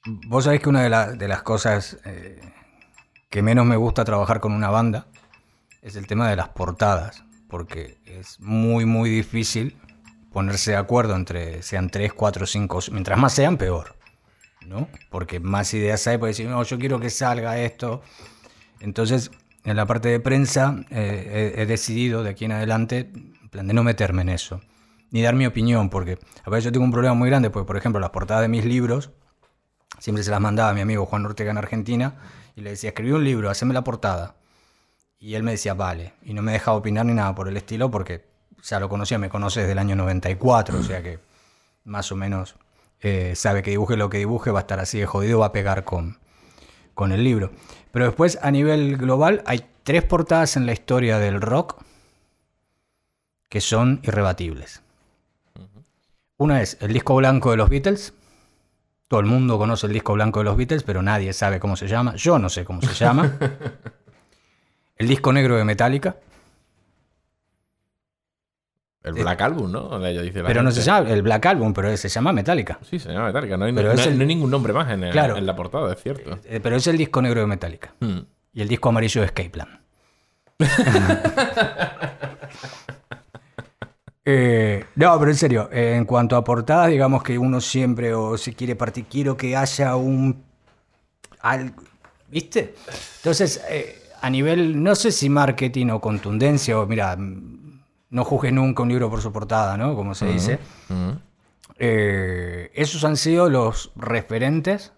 Vos sabés que una de las cosas que menos me gusta trabajar con una banda es el tema de las portadas, porque es muy, muy difícil ponerse de acuerdo entre sean 3, 4, 5, mientras más sean, peor, ¿no? Porque más ideas hay, puedes decir, no, yo quiero que salga esto. Entonces, en la parte de prensa he decidido de aquí en adelante, en plan de no meterme en eso, ni dar mi opinión, porque a veces yo tengo un problema muy grande, porque por ejemplo las portadas de mis libros siempre se las mandaba a mi amigo Juan Ortega en Argentina y le decía, escribí un libro, haceme la portada. Y él me decía, vale, y no me dejaba opinar ni nada por el estilo, porque ya lo conocía, me conoce desde el año 94, o sea que más o menos sabe que dibuje lo que dibuje, va a estar así de jodido, va a pegar con el libro. Pero después, a nivel global, hay 3 portadas en la historia del rock que son irrebatibles. Una es el disco blanco de los Beatles. Todo el mundo conoce el disco blanco de los Beatles, pero nadie sabe cómo se llama. Yo no sé cómo se llama. El disco negro de Metallica. El Black Album, ¿no? Pero no se llama el Black Album, pero se llama Metallica. Sí, se llama Metallica. No hay ningún nombre más en la portada, es cierto. Pero es el disco negro de Metallica. Y el disco amarillo de Escape Plan. No, pero en serio, en cuanto a portadas, digamos que uno siempre, o si quiere partir, quiero que haya ¿viste? Entonces, a nivel, no sé si marketing o contundencia, o mira, no juzgues nunca un libro por su portada, ¿no? Como se dice. Esos han sido los referentes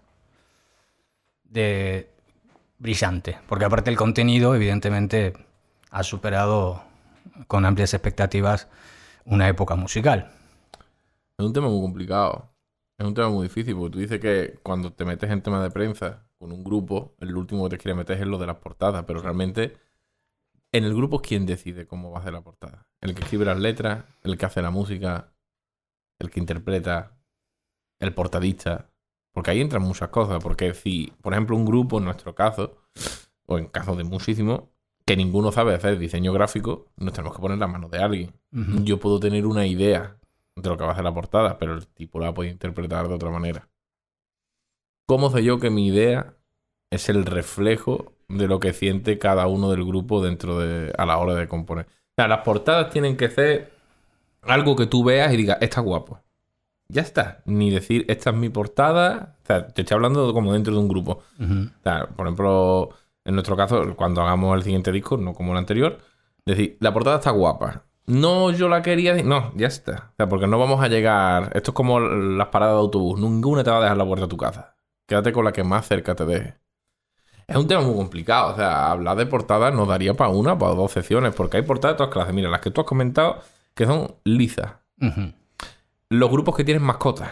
de Brillante, porque aparte el contenido, evidentemente, ha superado con amplias expectativas una época musical. Es un tema muy complicado. Es un tema muy difícil, porque tú dices que cuando te metes en temas de prensa con un grupo, el último que te quiere meter es lo de las portadas, pero realmente en el grupo, ¿quién decide cómo va a hacer la portada? El que escribe las letras, el que hace la música, el que interpreta, el portadista. Porque ahí entran muchas cosas. Porque si, por ejemplo, un grupo, en nuestro caso, o en casos de muchísimos, que ninguno sabe hacer diseño gráfico, nos tenemos que poner las manos de alguien. Yo puedo tener una idea de lo que va a hacer la portada, pero el tipo la puede interpretar de otra manera. ¿Cómo sé yo que mi idea es el reflejo de lo que siente cada uno del grupo a la hora de componer? O sea, las portadas tienen que ser algo que tú veas y digas, está guapo. Ya está. Ni decir, esta es mi portada. O sea, te estoy hablando como dentro de un grupo. O sea, por ejemplo, en nuestro caso, cuando hagamos el siguiente disco, no como el anterior, decir, la portada está guapa. No, yo la quería... No, ya está. O sea, porque no vamos a llegar... Esto es como las paradas de autobús. Ninguna te va a dejar la puerta de tu casa. Quédate con la que más cerca te deje. Es un tema muy complicado. O sea, hablar de portadas nos daría para una, para 2 secciones, porque hay portadas de todas clases. Mira, las que tú has comentado, que son lisas. Los grupos que tienen mascotas.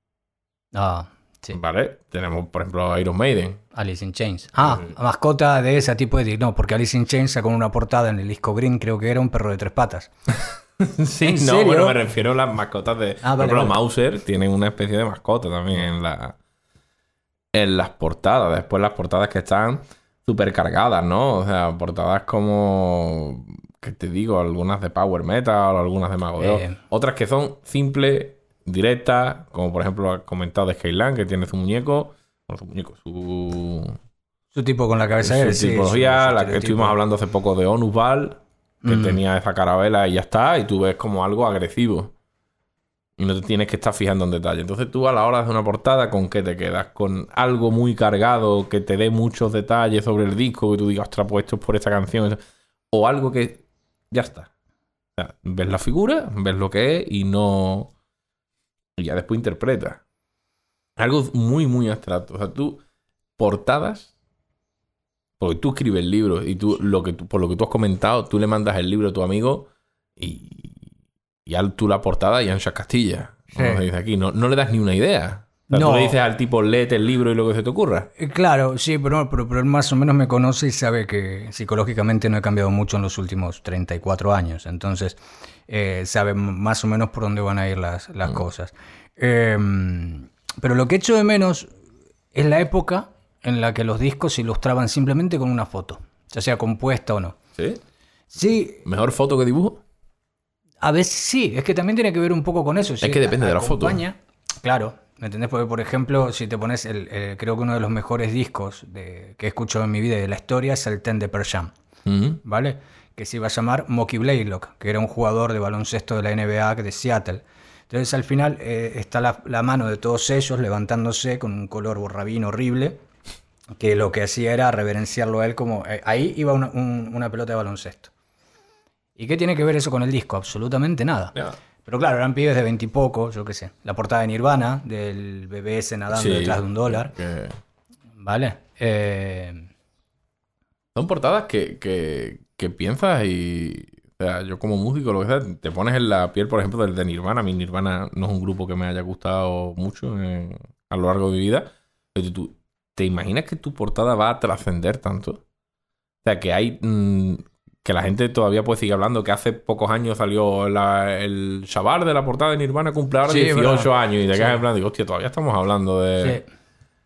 Sí. ¿Vale? Tenemos, por ejemplo, Iron Maiden. Alice in Chains. Mascota de ese tipo de... No, porque Alice in Chains sacó una portada en el disco Green, creo que era un perro de 3 patas. Sí, no, serio? bueno, me refiero a las mascotas de... por ejemplo, vale. Mauser tienen una especie de mascota también en las portadas. Después las portadas que están súper cargadas, ¿no? O sea, portadas como... ¿Qué te digo? Algunas de Power Metal o algunas de Mago de Oz. Otras que son simples, directas, como por ejemplo has comentado de Skyline, que tiene su muñeco. Bueno, su tipo con la cabeza de de su tipología, la que estuvimos hablando hace poco de Onusbal, que tenía esa carabela y ya está, y tú ves como algo agresivo. Y no te tienes que estar fijando en detalle. Entonces tú a la hora de hacer una portada, ¿con qué te quedas? ¿Con algo muy cargado que te dé muchos detalles sobre el disco, que tú digas, ostras, pues esto es por esta canción? O algo que ya está. O sea, ves la figura, ves lo que es y no... Y ya después interpretas. Algo muy, muy abstracto. O sea, tú, portadas, porque tú escribes el libro y tú, por lo que tú has comentado, tú le mandas el libro a tu amigo y tú la portada y anchas Castilla. Como se dice aquí. No le das ni una idea. O sea, tú le dices al tipo, léete el libro y lo que se te ocurra. Claro, sí, pero él más o menos me conoce y sabe que psicológicamente no he cambiado mucho en los últimos 34 años. Entonces, sabe más o menos por dónde van a ir las cosas. Pero lo que echo de menos es la época en la que los discos se ilustraban simplemente con una foto, ya sea compuesta o no. ¿Sí? Sí. ¿Mejor foto que dibujo? A veces sí, es que también tiene que ver un poco con eso. Es que depende de la foto. Claro, ¿Me entendés? Porque, por ejemplo, si te pones creo que uno de los mejores discos que he escuchado en mi vida y de la historia es el Ten de Pearl Jam, ¿vale? Que se iba a llamar Mocky Blaylock, que era un jugador de baloncesto de la NBA de Seattle. Entonces, al final, está la mano de todos ellos levantándose con un color borrabín horrible, que lo que hacía era reverenciarlo a él como... ahí iba una pelota de baloncesto. ¿Y qué tiene que ver eso con el disco? Absolutamente nada. Yeah. Pero claro, eran pibes de 20 y poco, yo qué sé. La portada de Nirvana, del BBS nadando detrás de $1. ¿Vale? Son portadas que piensas y... O sea, yo como músico, lo que sea, te pones en la piel, por ejemplo, del de Nirvana. A mí Nirvana no es un grupo que me haya gustado mucho a lo largo de mi vida. Pero tú, ¿te imaginas que tu portada va a trascender tanto? O sea, que hay... que la gente todavía puede seguir hablando, que hace pocos años salió el Shabar de la portada de Nirvana, cumple ahora 18 años, y te quedas en plan, digo, hostia, todavía estamos hablando de... Sí.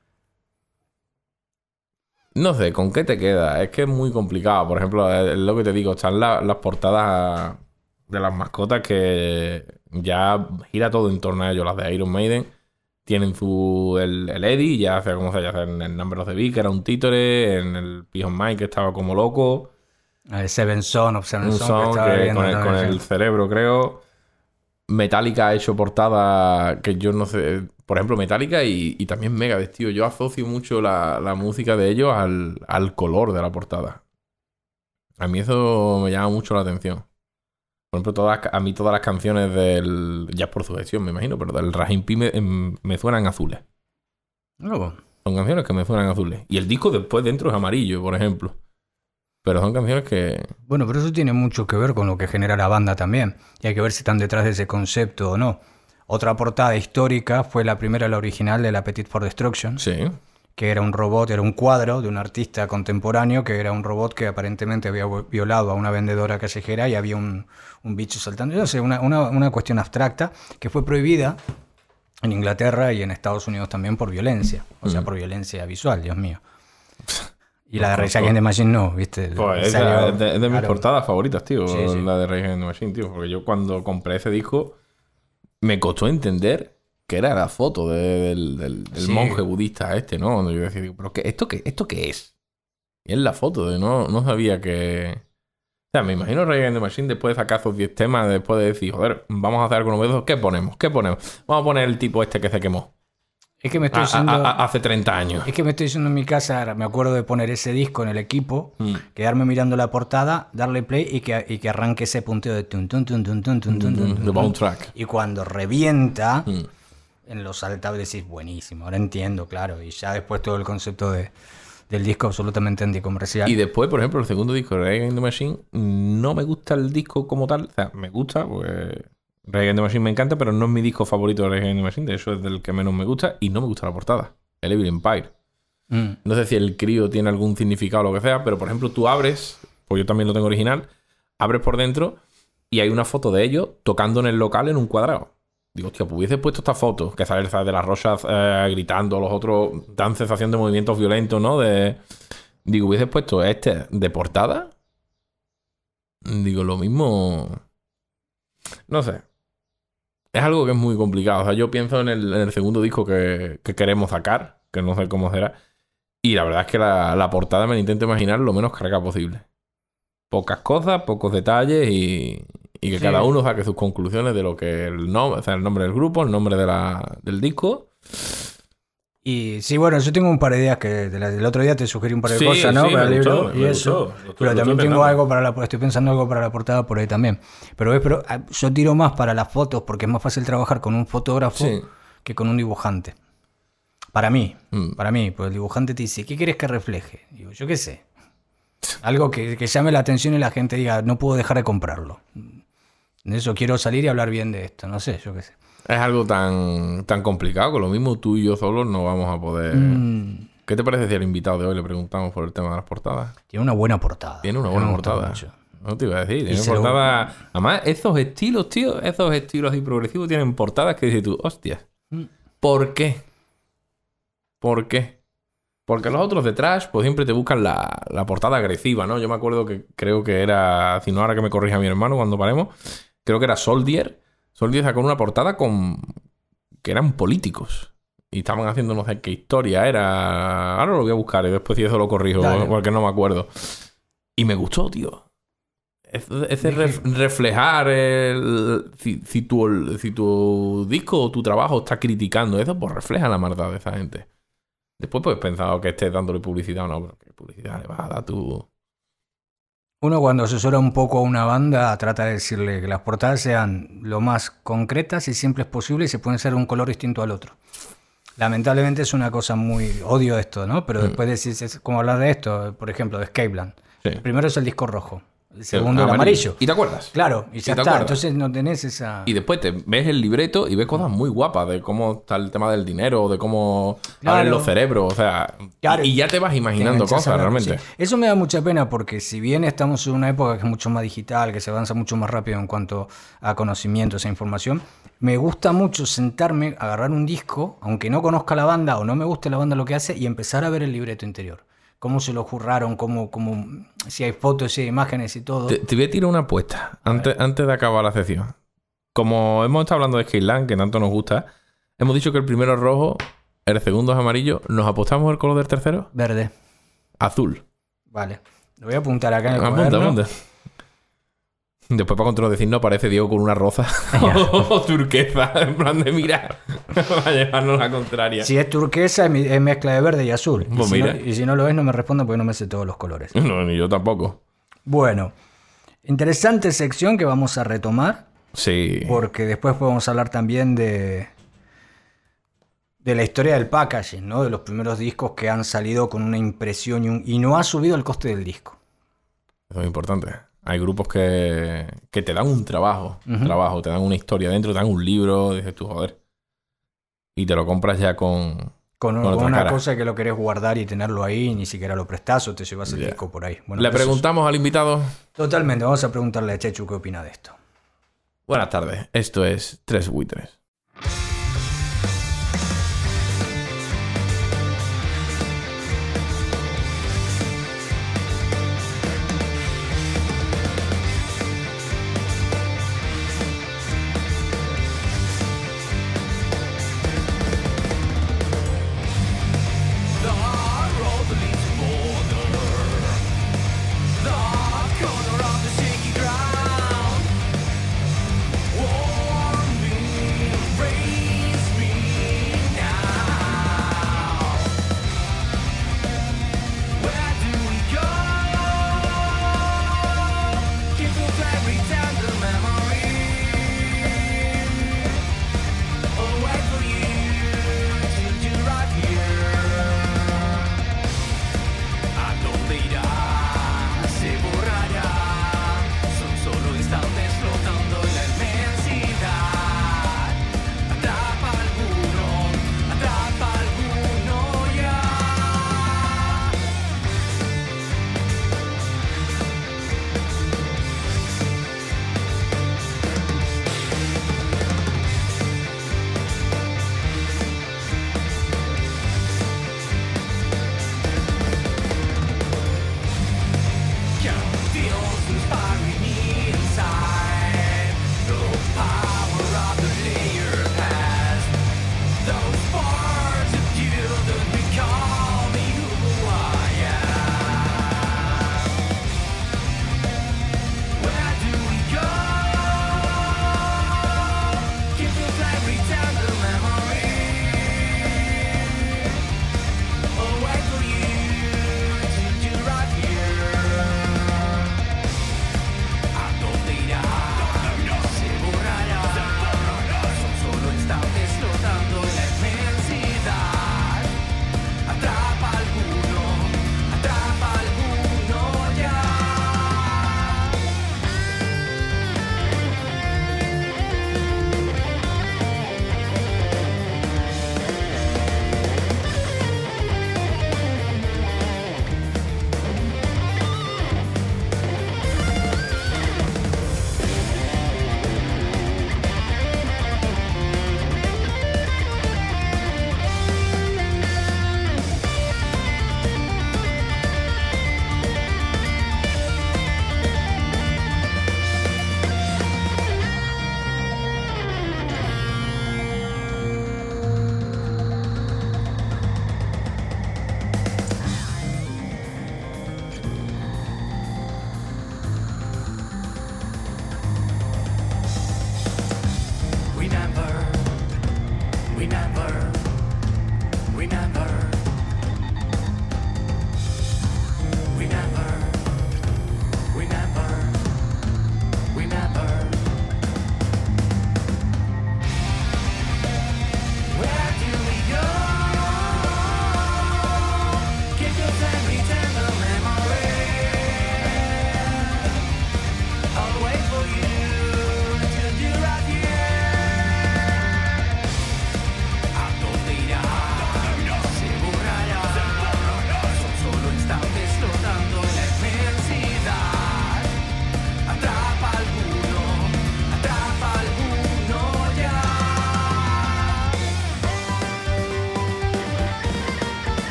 No sé, ¿con qué te queda? Es que es muy complicado. Por ejemplo, es lo que te digo, están las portadas de las mascotas que ya gira todo en torno a ellos. Las de Iron Maiden tienen el Eddie, ya sea como sea, ya sea en el Number of the Beast, que era un títere, en el Pigeon Mike, que estaba como loco. El Seven Son, que con el cerebro, creo. Metallica ha hecho portada que yo no sé... Por ejemplo, Metallica y también Megadeth, tío. Yo asocio mucho la música de ellos al color de la portada. A mí eso me llama mucho la atención. Por ejemplo, a mí todas las canciones del... Ya es por sugestión, me imagino, pero del Raheem P me suenan azules. Oh. Son canciones que me suenan azules. Y el disco después dentro es amarillo, por ejemplo. Pero son canciones que... Bueno, pero eso tiene mucho que ver con lo que genera la banda también. Y hay que ver si están detrás de ese concepto o no. Otra portada histórica fue la primera, la original de la Appetite for Destruction. Sí. Que era un robot, era un cuadro de un artista contemporáneo, que era un robot que aparentemente había violado a una vendedora callejera y había un bicho saltando. Yo no sé, una cuestión abstracta que fue prohibida en Inglaterra y en Estados Unidos también por violencia. O sea, por violencia visual, Dios mío. Y la de Rage Against the Machine no, ¿viste? Pues es de mis portadas favoritas, tío. Sí. La de Rage Against the Machine, tío. Porque yo cuando compré ese disco me costó entender que era la foto del monje budista este, ¿no? Cuando yo decía, digo, ¿pero esto qué es? Y es la foto de no sabía que... O sea, me imagino Rage Against the Machine después de sacar esos 10 temas, después de decir, joder, vamos a hacer algo novedoso. ¿Qué ponemos? Vamos a poner el tipo este que se quemó. Es que me estoy diciendo... hace 30 años. Es que me estoy diciendo en mi casa, me acuerdo de poner ese disco en el equipo, quedarme mirando la portada, darle play y que arranque ese punteo de tun tun tun tun tun tun tun tun. The Bone Track. Y cuando revienta, en los altables decís, buenísimo, ahora entiendo, claro. Y ya después todo el concepto del disco absolutamente anticomercial. Y después, por ejemplo, el segundo disco de Rage Against the Machine, no me gusta el disco como tal. O sea, me gusta, pues... Rage Against the Machine me encanta, pero no es mi disco favorito de Rage Against the Machine. De hecho, es del que menos me gusta. Y no me gusta la portada. El Evil Empire. No sé si el crío tiene algún significado o lo que sea, pero por ejemplo, tú abres, pues yo también lo tengo original, abres por dentro y hay una foto de ellos tocando en el local en un cuadrado. Digo, hostia, pues hubiese puesto esta foto, que sale de las Rochas gritando, los otros dan sensación de movimientos violentos, ¿no? Digo, hubiese puesto de portada. Digo, lo mismo... No sé. Es algo que es muy complicado. O sea, yo pienso en el segundo disco que queremos sacar, que no sé cómo será. Y la verdad es que la portada me la intento imaginar lo menos cargada posible. Pocas cosas, pocos detalles y que cada uno saque sus conclusiones de lo que el nombre del grupo, el nombre del disco. Y sí, bueno, yo tengo un par de ideas que el otro día te sugerí un par de cosas, ¿no? Para el libro y eso. Pero también tengo algo estoy pensando algo para la portada por ahí también. Pero yo tiro más para las fotos porque es más fácil trabajar con un fotógrafo que con un dibujante. Para mí, pues el dibujante te dice, ¿qué quieres que refleje? Digo, yo qué sé. Algo que llame la atención y la gente diga, no puedo dejar de comprarlo. De eso quiero salir y hablar bien de esto, no sé, yo qué sé. Es algo tan complicado que lo mismo tú y yo solos no vamos a poder... ¿Qué te parece si al invitado de hoy le preguntamos por el tema de las portadas? Tiene una buena portada. Tiene una buena portada. No te iba a decir. Tiene portada... Además, esos estilos, tío, esos estilos así progresivos tienen portadas que dices tú, hostia, ¿por qué? ¿Por qué? Porque los otros de Trash, pues siempre te buscan la portada agresiva, ¿no? Yo me acuerdo que creo que era... Si no, ahora que me corrija mi hermano cuando paremos, creo que era Soldier. Soldier sacó una portada que eran políticos. y estaban haciendo no sé qué historia era. Ahora lo voy a buscar y después si eso lo corrijo, Dale. porque no me acuerdo. Y me gustó, tío. Ese reflejar si tu disco o tu trabajo está criticando eso, pues refleja la maldad de esa gente. Después pues pensado que estés dándole publicidad o no, pero ¿qué publicidad le vas a dar tú? Uno cuando asesora un poco a una banda trata de decirle que las portadas sean lo más concretas y simples posible y se pueden ser de un color distinto al otro. Lamentablemente es una cosa muy... Odio esto, ¿no? Pero después decís, es como hablar de esto, por ejemplo, de Scapeland. Sí. El primero es el disco rojo. El segundo el amarillo. ¿Y te acuerdas? Claro, y ya te está. acuerdas. Entonces no tenés esa... Y después te ves el libreto y ves cosas muy guapas de cómo está el tema del dinero, de cómo Claro. abren los cerebros, o sea... Claro. Y ya te vas imaginando Enganchás cosas a la- realmente. sí. Eso me da mucha pena porque si bien estamos en una época que es mucho más digital, que se avanza mucho más rápido en cuanto a conocimientos e información, me gusta mucho sentarme, agarrar un disco, aunque no conozca la banda o no me guste la banda lo que hace, y empezar a ver el libreto interior. Cómo se lo juraron, si hay fotos, si hay imágenes y todo. Te voy a tirar una apuesta antes de acabar la sección. Como hemos estado hablando de Skyline, que tanto nos gusta, hemos dicho que el primero es rojo, el segundo es amarillo. ¿Nos apostamos el color del tercero? Verde. Azul. Vale. Lo voy a apuntar acá en el Apunta, cuaderno. apunta. Después para contradecirnos aparece Diego con una roza o turquesa, en plan de mirar, para llevarnos la contraria. Si es turquesa, es mezcla de verde y azul. Pues mira. Y si no lo es, no me responda porque no me sé todos los colores. No, ni yo tampoco. Bueno, interesante sección que vamos a retomar, Sí. porque después podemos hablar también de la historia del packaging, ¿no? De los primeros discos que han salido con una impresión y no ha subido el coste del disco. Eso es importante. Hay grupos que te dan un trabajo, Ujú. te dan una historia dentro, te dan un libro, dices tú, joder. Y te lo compras ya con Con otra una cara. cosa que lo querés guardar y tenerlo ahí, ni siquiera lo prestás o te llevas el Ya. disco por ahí. Bueno, Le eso es- preguntamos al invitado. Totalmente, vamos a preguntarle a Chechu qué opina de esto. Buenas tardes, esto es Tres Buitres.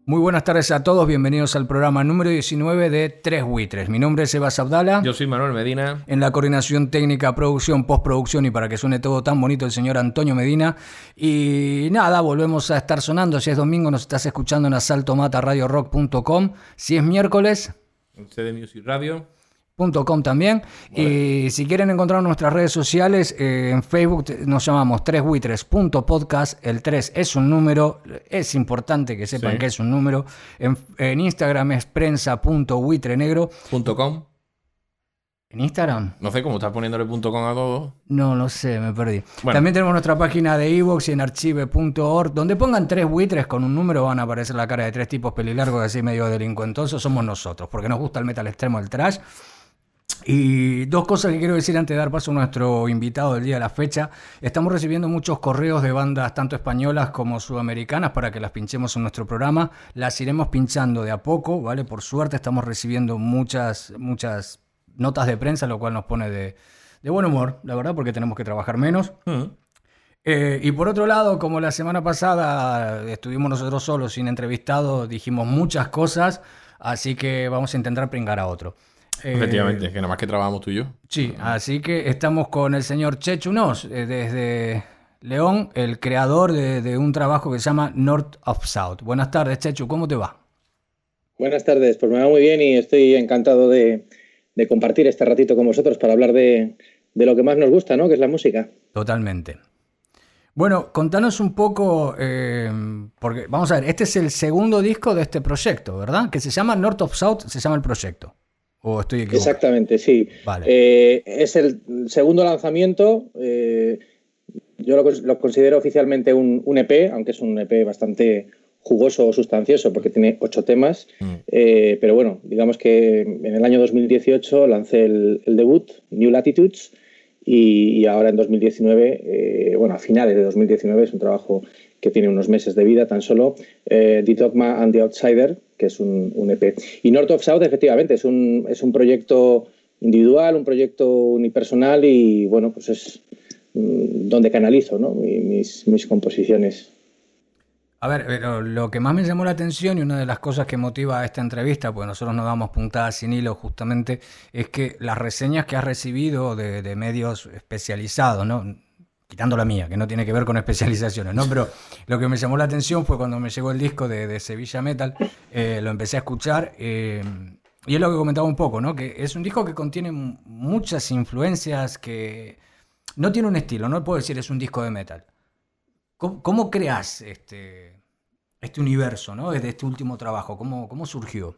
Muy buenas tardes a todos, bienvenidos al programa número 19 de Tres Buitres. Mi nombre es Sebas Abdala. Yo soy Manuel Medina. En la coordinación técnica, producción, postproducción y para que suene todo tan bonito el señor Antonio Medina. Y nada, volvemos a estar sonando. Si es domingo nos estás escuchando en asaltomataradiorock.com. Si es miércoles... En CD Music Radio. .com también. Vale. Y si quieren encontrar nuestras redes sociales, en Facebook nos llamamos tresbuitres.podcast. El 3 es un número, es importante que sepan que es un número. En Instagram es prensa.buitrenegro.com. ¿En Instagram? No sé cómo estás poniéndole .com a todo. No sé, me perdí. Bueno. También tenemos nuestra página de iVoox y en archive.org, donde pongan Tres Buitres con un número van a aparecer la cara de tres tipos pelilargos así medio delincuentosos. Somos nosotros, porque nos gusta el metal extremo, el thrash. Y dos cosas que quiero decir antes de dar paso a nuestro invitado del día de la fecha. Estamos recibiendo muchos correos de bandas tanto españolas como sudamericanas para que las pinchemos en nuestro programa. Las iremos pinchando de a poco, ¿vale? Por suerte estamos recibiendo muchas notas de prensa, lo cual nos pone de buen humor, la verdad, porque tenemos que trabajar menos. Y por otro lado, como la semana pasada estuvimos nosotros solos sin entrevistado, dijimos muchas cosas, así que vamos a intentar pringar a otro. Efectivamente, que nada más que trabajamos tú y yo. Sí, así que estamos con el señor Chechu Nos, desde León, el creador de un trabajo que se llama North of South. Buenas tardes, Chechu, ¿cómo te va? Buenas tardes, pues me va muy bien y estoy encantado de compartir este ratito con vosotros para hablar de lo que más nos gusta, ¿no? Que es la música. Totalmente. Bueno, contanos un poco, porque vamos a ver, este es el segundo disco de este proyecto, ¿verdad? Que se llama North of South, se llama el proyecto. ¿O estoy equivocado? Exactamente, sí. Vale. Es el segundo lanzamiento. Yo lo considero oficialmente un EP, aunque es un EP bastante jugoso o sustancioso porque tiene 8 temas. Pero bueno, digamos que en el año 2018 lancé el debut, New Latitudes, y ahora en 2019, a finales de 2019, es un trabajo que tiene unos meses de vida tan solo, The Dogma and the Outsider, que es un EP. Y North of South, efectivamente, es un proyecto individual, un proyecto unipersonal y, bueno, pues es donde canalizo, ¿no? mis composiciones. A ver, pero lo que más me llamó la atención y una de las cosas que motiva esta entrevista, pues nosotros nos damos puntadas sin hilo justamente, es que las reseñas que has recibido de medios especializados, ¿no? Quitando la mía, que no tiene que ver con especializaciones, ¿no? Pero lo que me llamó la atención fue cuando me llegó el disco de Sevilla Metal, lo empecé a escuchar y es lo que comentaba un poco, ¿no? Que es un disco que contiene muchas influencias, que no tiene un estilo, no puedo decir es un disco de metal. ¿Cómo creas este universo, ¿no? Desde este último trabajo, ¿cómo surgió?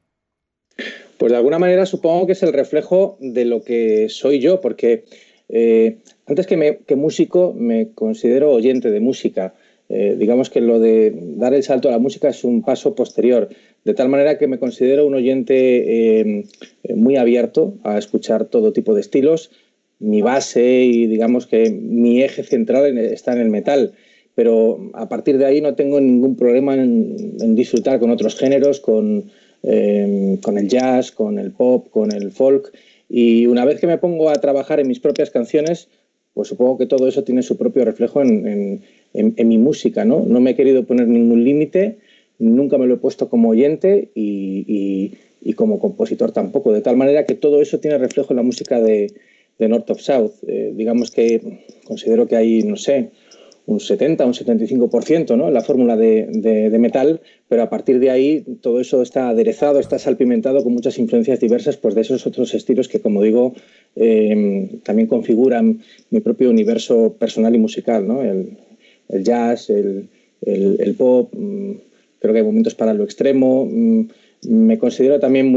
Pues de alguna manera supongo que es el reflejo de lo que soy yo, porque antes que músico me considero oyente de música. Digamos que lo de dar el salto a la música es un paso posterior, de tal manera que me considero un oyente muy abierto a escuchar todo tipo de estilos. Mi base y digamos que mi eje central está en el metal, pero a partir de ahí no tengo ningún problema en disfrutar con otros géneros, con el jazz, con el pop, con el folk. Y una vez que me pongo a trabajar en mis propias canciones, pues supongo que todo eso tiene su propio reflejo en mi música, ¿no? No me he querido poner ningún límite, nunca me lo he puesto como oyente y como compositor tampoco, de tal manera que todo eso tiene reflejo en la música de North of South. Digamos que considero que hay, no sé, un 70, un 75%, ¿no? En la fórmula de metal, pero a partir de ahí todo eso está aderezado, está salpimentado con muchas influencias diversas, pues de esos otros estilos que, como digo, también configuran mi propio universo personal y musical, ¿no? El jazz, el pop, creo que hay momentos para lo extremo. Me considero también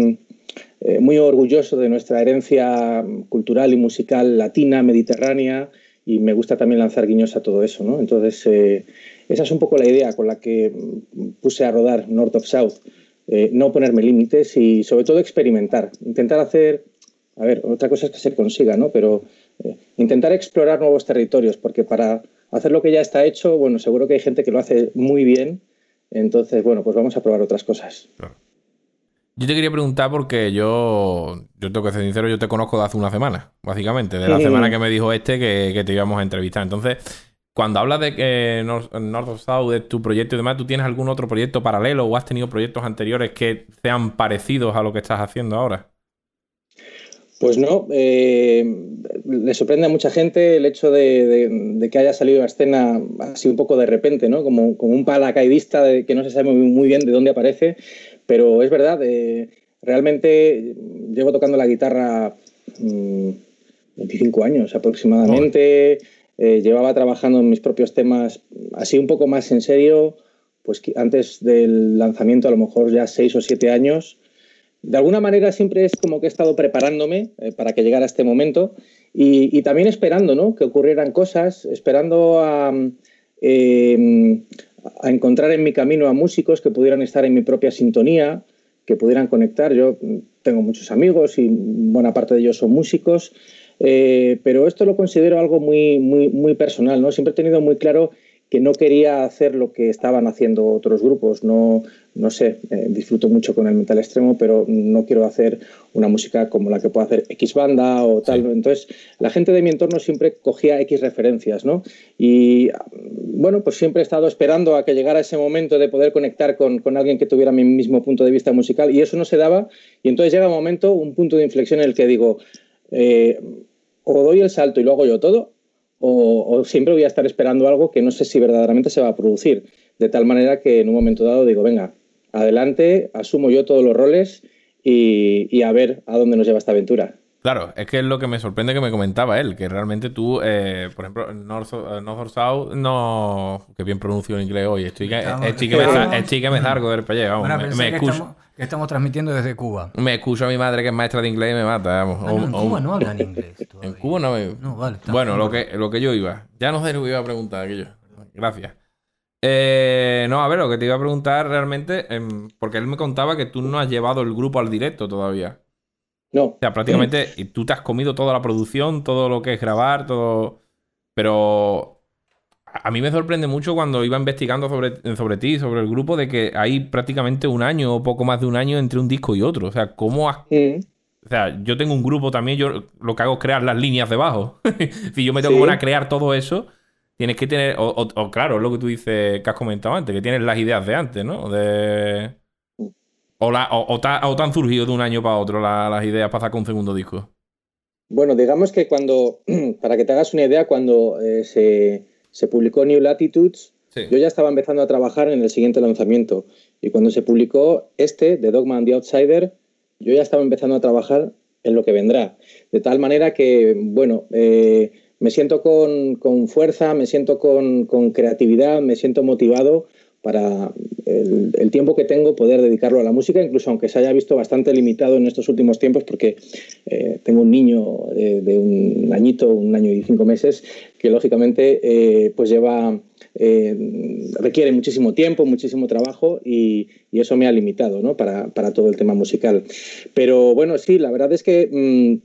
muy orgulloso de nuestra herencia cultural y musical latina, mediterránea, y me gusta también lanzar guiños a todo eso, ¿no? Entonces, esa es un poco la idea con la que puse a rodar North of South. No ponerme límites y, sobre todo, experimentar. Intentar hacer... A ver, otra cosa es que se consiga, ¿no? Pero intentar explorar nuevos territorios, porque para hacer lo que ya está hecho, bueno, seguro que hay gente que lo hace muy bien. Entonces, bueno, pues vamos a probar otras cosas. Yo te quería preguntar porque yo tengo que ser sincero, yo te conozco de hace una semana, básicamente, de la semana que me dijo que te íbamos a entrevistar. Entonces, Cuando hablas de que North of South es tu proyecto y demás, ¿tú tienes algún otro proyecto paralelo o has tenido proyectos anteriores que sean parecidos a lo que estás haciendo ahora? Pues no, le sorprende a mucha gente el hecho de que haya salido a escena así un poco de repente, ¿no? Como un paracaidista que no se sabe muy bien de dónde aparece, pero es verdad, realmente llevo tocando la guitarra 25 años aproximadamente. Llevaba trabajando en mis propios temas así un poco más en serio, pues antes del lanzamiento a lo mejor ya 6 o 7 años. De alguna manera siempre es como que he estado preparándome para que llegara este momento y también esperando, ¿no?, que ocurrieran cosas, esperando a encontrar en mi camino a músicos que pudieran estar en mi propia sintonía, que pudieran conectar. Yo tengo muchos amigos y buena parte de ellos son músicos. Pero esto lo considero algo muy personal, ¿no? Siempre he tenido muy claro que no quería hacer lo que estaban haciendo otros grupos. No sé, disfruto mucho con el metal extremo, pero no quiero hacer una música como la que puede hacer X banda o tal. Sí. Entonces, la gente de mi entorno siempre cogía X referencias, ¿no? Y bueno, pues siempre he estado esperando a que llegara ese momento de poder conectar con alguien que tuviera mi mismo punto de vista musical, y eso no se daba. Y entonces llega un momento, un punto de inflexión en el que digo, o doy el salto y lo hago yo todo, o siempre voy a estar esperando algo que no sé si verdaderamente se va a producir, de tal manera que en un momento dado digo, venga, adelante, asumo yo todos los roles y a ver a dónde nos lleva esta aventura. Claro, es que es lo que me sorprende que me comentaba él, que realmente tú, por ejemplo, North or South, no... Que bien pronuncio en inglés hoy, estoy que me zargo del pellejo, vamos. Bueno, me escucho... que estamos transmitiendo desde Cuba. Me escucho a mi madre, que es maestra de inglés, y me mata, vamos. En Cuba no hablan inglés todavía. En Cuba no. No, vale. Bueno, lo que yo iba. Ya no sé lo que iba a preguntar aquello. Gracias. No, a ver, lo que te iba a preguntar realmente, porque él me contaba que tú no has llevado el grupo al directo todavía. No. O sea, prácticamente tú te has comido toda la producción, todo lo que es grabar, todo... Pero a mí me sorprende mucho cuando iba investigando sobre ti, sobre el grupo, de que hay prácticamente un año o poco más de un año entre un disco y otro. O sea, ¿cómo has... O sea, yo tengo un grupo también, yo lo que hago es crear las líneas debajo. Si yo me tengo que poner a crear todo eso, tienes que tener... O claro, es lo que tú dices, que has comentado antes, que tienes las ideas de antes, ¿no? O te han surgido de un año para otro las ideas para sacar un segundo disco. Bueno, digamos que cuando, para que te hagas una idea, cuando se publicó New Latitudes, sí, yo ya estaba empezando a trabajar en el siguiente lanzamiento. Y cuando se publicó The Dogma and the Outsider, yo ya estaba empezando a trabajar en lo que vendrá. De tal manera que, bueno, me siento con fuerza, me siento con creatividad, me siento motivado para el tiempo que tengo poder dedicarlo a la música, incluso aunque se haya visto bastante limitado en estos últimos tiempos, porque tengo un niño de un añito, 1 año y 5 meses, que lógicamente pues requiere muchísimo tiempo, muchísimo trabajo y eso me ha limitado, ¿no?, para todo el tema musical. Pero bueno, sí, la verdad es que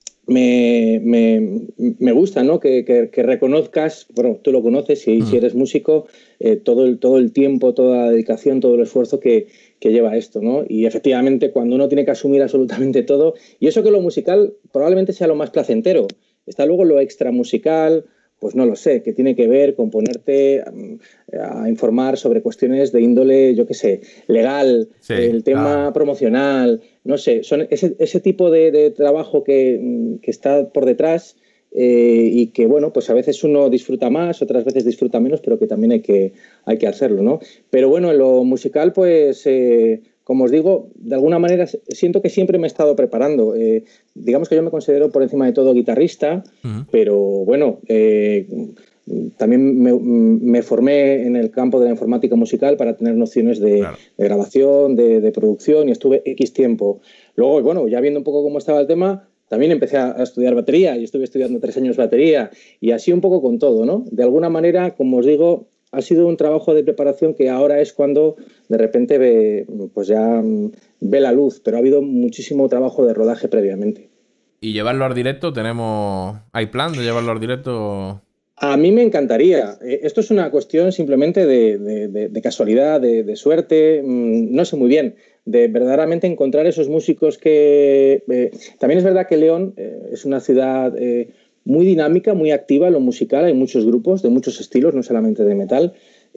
me gusta, ¿no?, que reconozcas, bueno, tú lo conoces si eres músico, todo el tiempo, toda la dedicación, todo el esfuerzo que lleva esto, ¿no? Y efectivamente cuando uno tiene que asumir absolutamente todo, y eso que lo musical probablemente sea lo más placentero, está luego lo extra musical, pues no lo sé, que tiene que ver con ponerte a informar sobre cuestiones de índole, yo qué sé, legal, sí, el tema promocional, no sé, son ese tipo de trabajo que está por detrás y que, bueno, pues a veces uno disfruta más, otras veces disfruta menos, pero que también hay que hacerlo, ¿no? Pero bueno, en lo musical, pues... como os digo, de alguna manera siento que siempre me he estado preparando. Digamos que yo me considero por encima de todo guitarrista, pero bueno, también me formé en el campo de la informática musical para tener nociones de grabación, de producción, y estuve X tiempo. Luego, bueno, ya viendo un poco cómo estaba el tema, también empecé a estudiar batería y estuve estudiando 3 años batería y así un poco con todo, ¿no? De alguna manera, como os digo, ha sido un trabajo de preparación que ahora es cuando de repente ve la luz, pero ha habido muchísimo trabajo de rodaje previamente. ¿Y llevarlo al directo? ¿Hay plan de llevarlo al directo? A mí me encantaría. Esto es una cuestión simplemente de casualidad, de suerte, no sé muy bien, de verdaderamente encontrar esos músicos que... también es verdad que León es una ciudad muy dinámica, muy activa en lo musical. Hay muchos grupos de muchos estilos, no solamente de metal.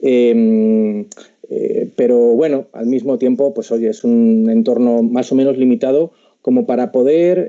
Pero bueno, al mismo tiempo, pues oye, es un entorno más o menos limitado como para poder,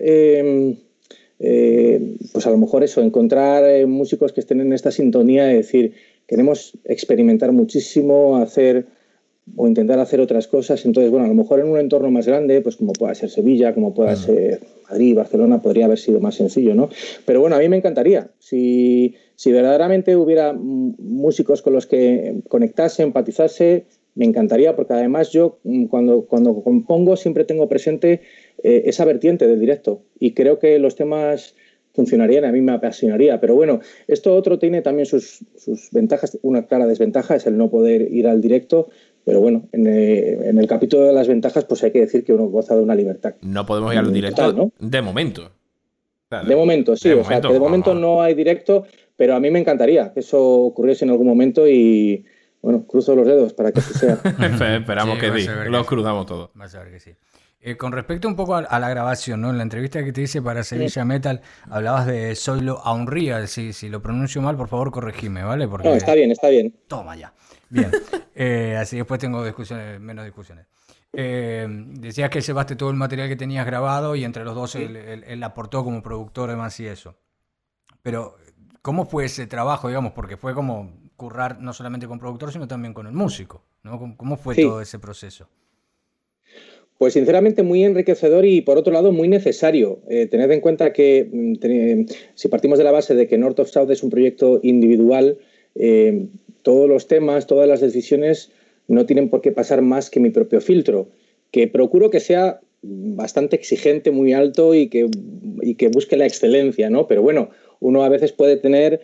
pues a lo mejor eso, encontrar músicos que estén en esta sintonía de decir, queremos experimentar muchísimo, hacer o intentar hacer otras cosas. Entonces, bueno, a lo mejor en un entorno más grande, pues como pueda ser Sevilla, como pueda ser Madrid, Barcelona, podría haber sido más sencillo, ¿no? Pero bueno, a mí me encantaría. Si verdaderamente hubiera músicos con los que conectase, empatizase, me encantaría, porque además yo cuando compongo siempre tengo presente esa vertiente del directo, y creo que los temas funcionarían, a mí me apasionaría. Pero bueno, esto otro tiene también sus ventajas. Una clara desventaja es el no poder ir al directo. Pero bueno, en el capítulo de las ventajas, pues hay que decir que uno goza de una libertad. No podemos ir al directo total, ¿no? De momento. Claro, de momento, sí. O sea, que de momento no hay directo, pero a mí me encantaría que eso ocurriese en algún momento y, bueno, cruzo los dedos para que así sea. Esperamos que sí. Los cruzamos todos. Vas a ver que sí. Con respecto un poco a la grabación, ¿no? En la entrevista que te hice para Sevilla Metal, hablabas de Zoilo Unreal. Si lo pronuncio mal, por favor, corregime, ¿vale? Porque... No, está bien, está bien. Toma ya. Bien, así después tengo menos discusiones. Decías que llevaste todo el material que tenías grabado y entre los dos él aportó como productor además y eso. Pero, ¿cómo fue ese trabajo, digamos? Porque fue como currar no solamente con productor, sino también con el músico, ¿no? ¿Cómo fue todo ese proceso? Pues sinceramente muy enriquecedor y por otro lado muy necesario. Tened en cuenta que si partimos de la base de que North of South es un proyecto individual, todos los temas, todas las decisiones no tienen por qué pasar más que mi propio filtro, que procuro que sea bastante exigente, muy alto y que busque la excelencia, ¿no? Pero bueno, uno a veces puede tener,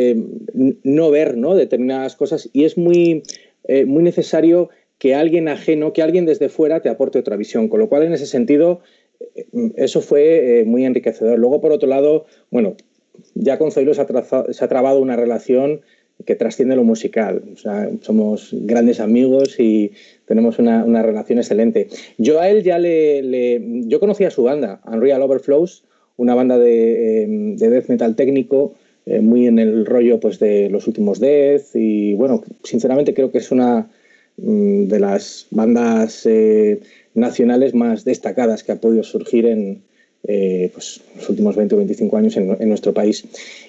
no ver, ¿no?, determinadas cosas, y es muy necesario que alguien ajeno, que alguien desde fuera te aporte otra visión, con lo cual en ese sentido eso fue muy enriquecedor. Luego, por otro lado, bueno, ya con Zoilo se ha trabado una relación que trasciende lo musical. O sea, somos grandes amigos y tenemos una relación excelente. Yo a él ya yo conocía su banda, Unreal Overflows, una banda de death metal técnico, muy en el rollo pues de los últimos Death, y bueno, sinceramente creo que es una de las bandas nacionales más destacadas que ha podido surgir en pues, los últimos 20 o 25 años en nuestro país.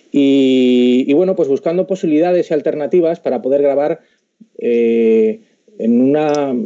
Y bueno, pues buscando posibilidades y alternativas para poder grabar en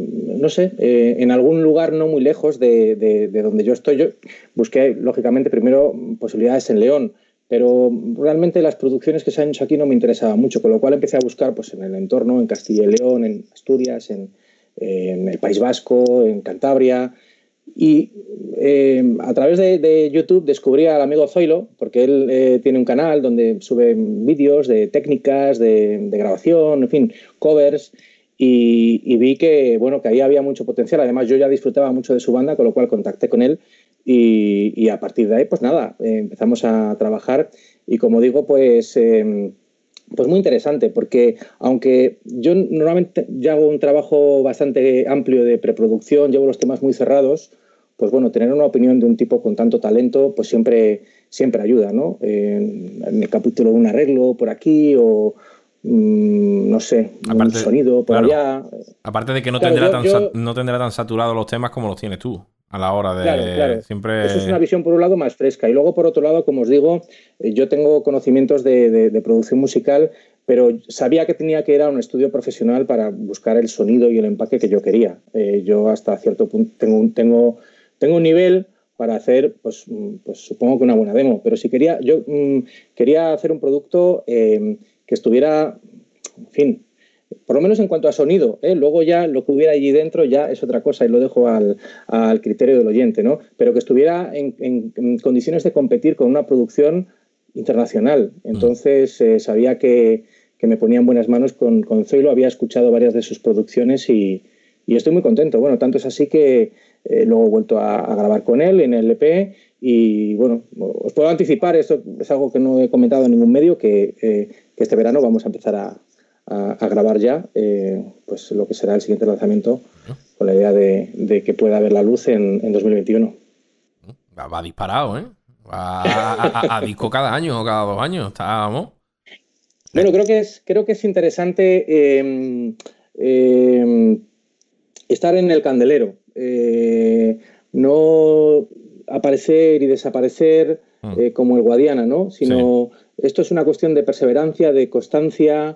en algún lugar no muy lejos de donde yo estoy. Yo busqué, lógicamente, primero posibilidades en León, pero realmente las producciones que se han hecho aquí no me interesaban mucho, con lo cual empecé a buscar pues, en el entorno, en Castilla y León, en Asturias, en el País Vasco, en Cantabria. Y a través de YouTube descubrí al amigo Zoilo, porque él tiene un canal donde sube vídeos de técnicas, de grabación, en fin, covers, y vi que, bueno, que ahí había mucho potencial. Además, yo ya disfrutaba mucho de su banda, con lo cual contacté con él y a partir de ahí, pues nada, empezamos a trabajar y, como digo, pues muy interesante, porque aunque yo normalmente ya hago un trabajo bastante amplio de preproducción, llevo los temas muy cerrados, pues bueno, tener una opinión de un tipo con tanto talento, pues siempre ayuda, ¿no? En el capítulo un arreglo por aquí o no sé, un sonido por allá. Aparte de que no tendrá tan saturados los temas como los tienes tú a la hora de... Claro. Siempre... Eso es una visión, por un lado, más fresca. Y luego, por otro lado, como os digo, yo tengo conocimientos de producción musical, pero sabía que tenía que ir a un estudio profesional para buscar el sonido y el empaque que yo quería. Yo hasta cierto punto tengo un nivel para hacer, pues supongo que una buena demo. Pero si quería hacer un producto que estuviera, en fin, por lo menos en cuanto a sonido, luego ya lo que hubiera allí dentro ya es otra cosa y lo dejo al criterio del oyente, ¿no? Pero que estuviera en condiciones de competir con una producción internacional. Entonces sabía que me ponía en buenas manos con Zoilo, había escuchado varias de sus producciones y estoy muy contento. Bueno, tanto es así que luego he vuelto a grabar con él en el EP y bueno, os puedo anticipar, esto es algo que no he comentado en ningún medio, que este verano vamos a empezar a grabar ya pues lo que será el siguiente lanzamiento, con la idea de que pueda ver la luz en 2021. Va disparado, ¿eh? A disco cada año o cada 2 años. Estábamos. Bueno, creo que es interesante estar en el candelero. No aparecer y desaparecer como el Guadiana, ¿no? Sino esto es una cuestión de perseverancia, de constancia,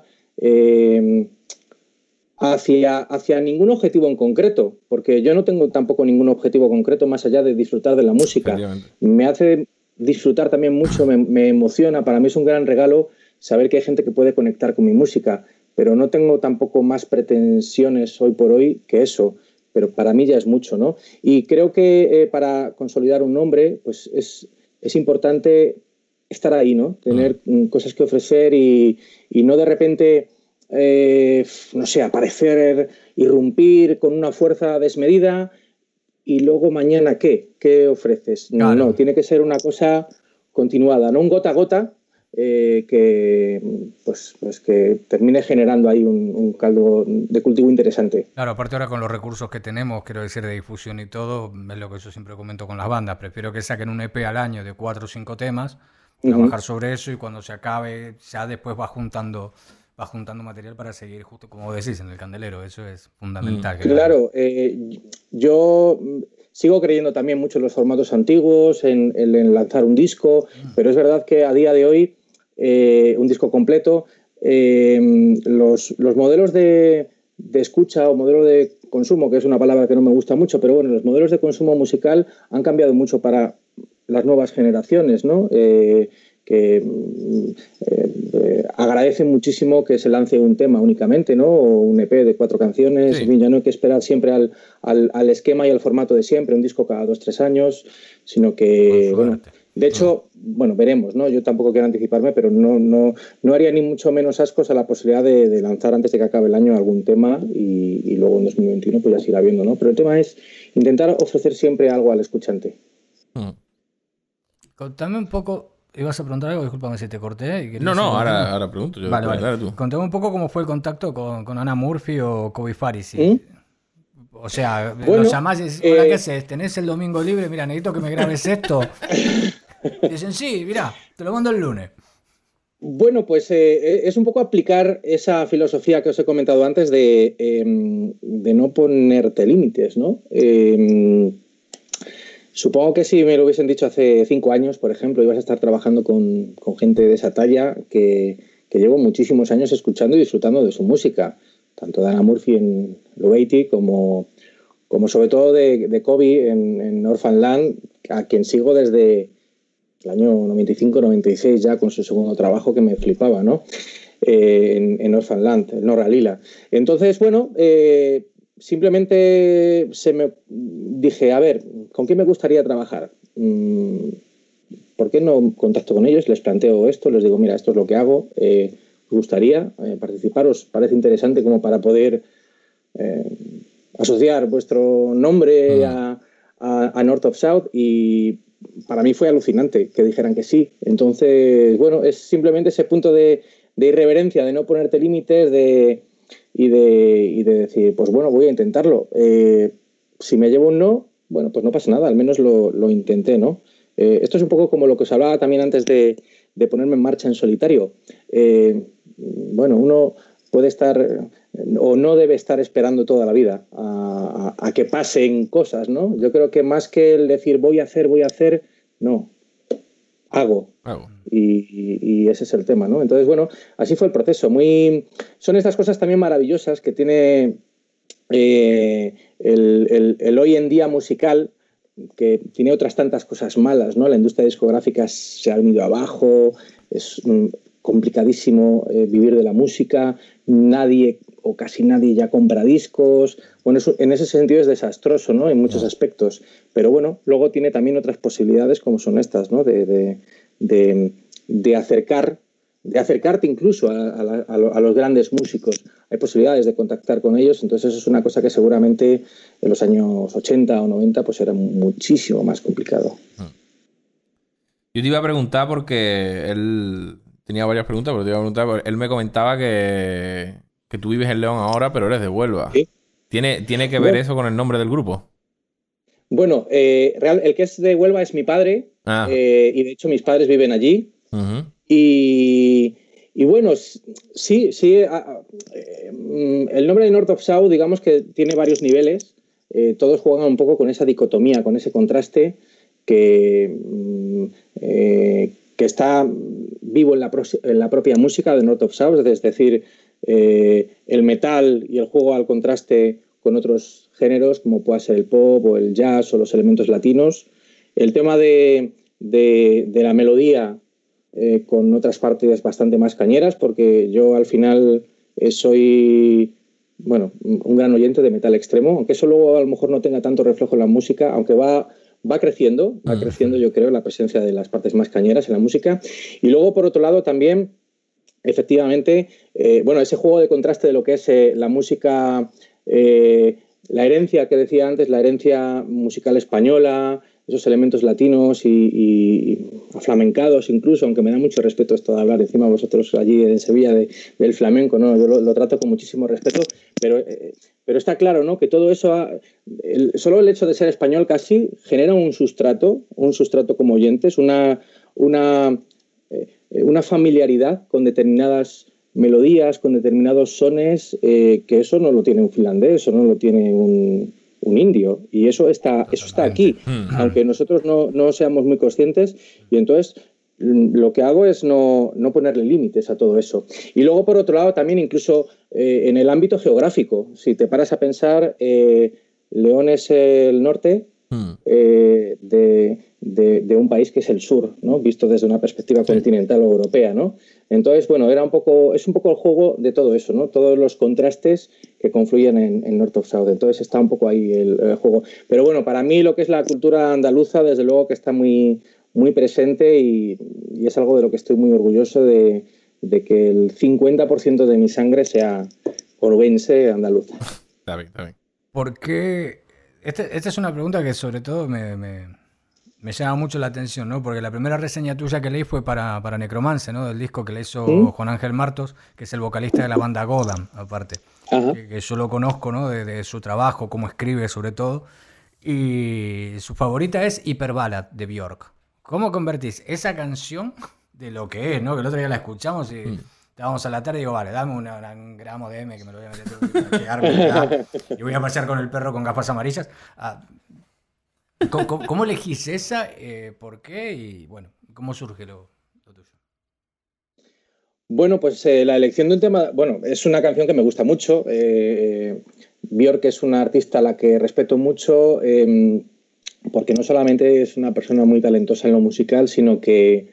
hacia ningún objetivo en concreto, porque yo no tengo tampoco ningún objetivo concreto más allá de disfrutar de la música. Me hace disfrutar también mucho, me emociona, para mí es un gran regalo saber que hay gente que puede conectar con mi música, pero no tengo tampoco más pretensiones hoy por hoy que eso, pero para mí ya es mucho, ¿no? Y creo que para consolidar un nombre, pues es importante estar ahí, ¿no? Tener cosas que ofrecer y no de repente, no sé, aparecer, irrumpir con una fuerza desmedida y luego mañana, ¿qué ofreces? Claro. No, tiene que ser una cosa continuada, no un gota a gota, que termine generando ahí un caldo de cultivo interesante. Claro, aparte ahora con los recursos que tenemos, quiero decir, de difusión y todo, es lo que yo siempre comento con las bandas. Prefiero que saquen un EP al año de 4 o 5 temas, trabajar sobre eso y cuando se acabe, ya después va juntando material para seguir, justo como decís, en el candelero. Eso es fundamental. Claro, yo sigo creyendo también mucho en los formatos antiguos, en lanzar un disco, pero es verdad que a día de hoy un disco completo, los modelos de escucha o modelos de consumo, que es una palabra que no me gusta mucho, pero bueno, los modelos de consumo musical han cambiado mucho para las nuevas generaciones, ¿no? Que agradecen muchísimo que se lance un tema únicamente, ¿no? O un EP de 4 canciones, en fin, ya no hay que esperar siempre al esquema y al formato de siempre, un disco cada 2-3 años, sino que, bueno, de hecho, bueno, veremos, ¿no? Yo tampoco quiero anticiparme, pero no haría ni mucho menos ascos a la posibilidad de lanzar antes de que acabe el año algún tema y luego en 2021 pues ya se irá viendo, ¿no? Pero el tema es intentar ofrecer siempre algo al escuchante. Contame un poco, ibas a preguntar algo, discúlpame si te corté. No, ahora pregunto. Vale. Tú. Contame un poco cómo fue el contacto con Ana Murphy o Kobe Farisi. O sea, bueno, los llamás y decís, hola, ¿qué haces? ¿Tenés el domingo libre? Mira, necesito que me grabes esto. Y dicen, sí, mira, te lo mando el lunes. Bueno, pues es un poco aplicar esa filosofía que os he comentado antes de no ponerte límites, ¿no? Supongo que si me lo hubiesen dicho hace 5 años, por ejemplo, ibas a estar trabajando con gente de esa talla que llevo muchísimos años escuchando y disfrutando de su música, tanto de Ana Murphy en Low-80 como sobre todo de Kobe en Orphan Land, a quien sigo desde el año 95-96 ya con su segundo trabajo que me flipaba, ¿no? En Orphan Land, el Norra Lila. Entonces, bueno, simplemente dije, a ver, ¿con quién me gustaría trabajar? ¿Por qué no contacto con ellos? Les planteo esto, les digo, mira, esto es lo que hago, ¿os gustaría participar? ¿Os parece interesante como para poder asociar vuestro nombre a North of South? Y para mí fue alucinante que dijeran que sí. Entonces, bueno, es simplemente ese punto de irreverencia, de no ponerte límites, y de decir, pues bueno, voy a intentarlo. Si me llevo un no, bueno, pues no pasa nada, al menos lo intenté, ¿no? Esto es un poco como lo que os hablaba también antes de ponerme en marcha en solitario. Bueno, uno puede estar o no debe estar esperando toda la vida a que pasen cosas, ¿no? Yo creo que más que el decir voy a hacer, no, hago. Y ese es el tema, ¿no? Entonces, bueno, así fue el proceso. Son estas cosas también maravillosas que tiene el hoy en día musical, que tiene otras tantas cosas malas, ¿no? La industria discográfica se ha venido abajo, es complicadísimo vivir de la música, nadie o casi nadie ya compra discos. Bueno, eso, en ese sentido es desastroso, ¿no? En muchos aspectos. Pero bueno, luego tiene también otras posibilidades como son estas, ¿no? De acercarte incluso a los grandes músicos. Hay posibilidades de contactar con ellos, entonces eso es una cosa que seguramente en los años 80 o 90 pues era muchísimo más complicado. Yo te iba a preguntar porque él tenía varias preguntas, pero te iba a preguntar porque él me comentaba que tú vives en León ahora, pero eres de Huelva. ¿Sí? ¿Tiene que ver eso con el nombre del grupo? Bueno, el que es de Huelva es mi padre, y de hecho mis padres viven allí. Uh-huh. Y bueno, sí, el nombre de North of South, digamos que tiene varios niveles. Todos juegan un poco con esa dicotomía, con ese contraste que está vivo en la propia música de North of South, es decir, el metal y el juego al contraste con otros géneros como pueda ser el pop o el jazz o los elementos latinos. El tema de la melodía con otras partes bastante más cañeras, porque yo al final soy un gran oyente de metal extremo, aunque eso luego a lo mejor no tenga tanto reflejo en la música, aunque va creciendo yo creo la presencia de las partes más cañeras en la música. Y luego por otro lado también efectivamente ese juego de contraste de lo que es la música, la herencia que decía antes, la herencia musical española, esos elementos latinos y aflamencados incluso, aunque me da mucho respeto esto de hablar encima vosotros allí en Sevilla del flamenco, ¿no? Yo lo trato con muchísimo respeto, pero está claro, ¿no? Que todo eso, solo el hecho de ser español casi genera un sustrato como oyentes, una familiaridad con determinadas melodías, con determinados sones, que eso no lo tiene un finlandés, eso no lo tiene un indio, y eso está aquí, aunque nosotros no seamos muy conscientes, y entonces lo que hago es no ponerle límites a todo eso. Y luego, por otro lado, también incluso en el ámbito geográfico, si te paras a pensar, León es el norte de un país que es el sur, ¿no? Visto desde una perspectiva continental o europea, ¿no? Entonces, bueno, es un poco el juego de todo eso, ¿no? Todos los contrastes que confluyen en North of South. Entonces está un poco ahí el juego. Pero bueno, para mí lo que es la cultura andaluza, desde luego que está muy, muy presente y es algo de lo que estoy muy orgulloso de que el 50% de mi sangre sea onubense andaluza. Está bien. ¿Por qué? Esta es una pregunta que sobre todo me llama mucho la atención, ¿no? Porque la primera reseña tuya que leí fue para Necromance, ¿no? Del disco que le hizo Juan Ángel Martos, que es el vocalista de la banda Godam, aparte. Que yo lo conozco, ¿no? De su trabajo, cómo escribe sobre todo. Y su favorita es Hyperballad de Björk. ¿Cómo convertís esa canción de lo que es, ¿no? Que el otro día la escuchamos y estábamos a la tarde y digo, vale, dame un gramo de M que me lo voy a meter todo para llegarme y voy a pasear con el perro con gafas amarillas. ¿Cómo elegís esa? ¿Por qué? Y bueno, ¿cómo surge lo tuyo? Bueno, pues la elección de un tema, es una canción que me gusta mucho. Björk es una artista a la que respeto mucho, porque no solamente es una persona muy talentosa en lo musical, sino que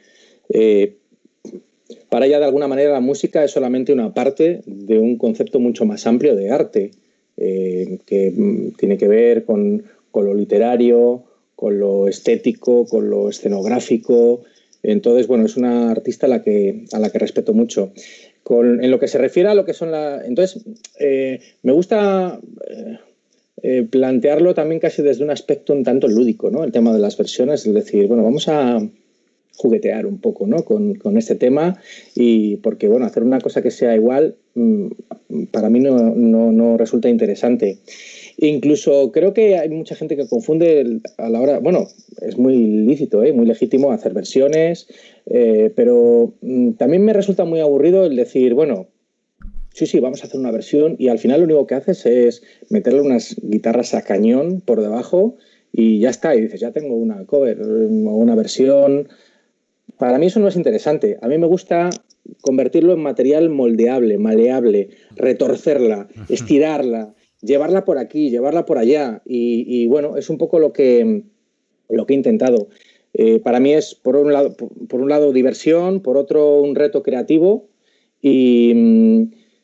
para ella de alguna manera la música es solamente una parte de un concepto mucho más amplio de arte, que tiene que ver con lo literario, con lo estético, con lo escenográfico. Entonces, es una artista a la que respeto mucho. En lo que se refiere a lo que son Entonces, me gusta plantearlo también casi desde un aspecto un tanto lúdico, ¿no? El tema de las versiones, es decir, vamos a juguetear un poco, ¿no? con este tema, y porque hacer una cosa que sea igual para mí no resulta interesante. Incluso creo que hay mucha gente que confunde a la hora, es muy lícito, muy legítimo hacer versiones, pero también me resulta muy aburrido el decir, sí, vamos a hacer una versión, y al final lo único que haces es meterle unas guitarras a cañón por debajo y ya está, y dices, ya tengo una cover o una versión. Para mí eso no es interesante. A mí me gusta convertirlo en material moldeable, maleable, retorcerla, estirarla, llevarla por aquí, llevarla por allá. Y es un poco lo que he intentado. Para mí es, por un lado, diversión, por otro, un reto creativo y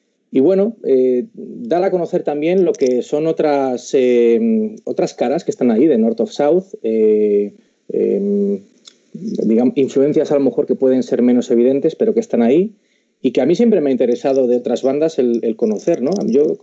dar a conocer también lo que son otras caras que están ahí de North of South, digamos, influencias a lo mejor que pueden ser menos evidentes, pero que están ahí y que a mí siempre me ha interesado de otras bandas el conocer, ¿no? Yo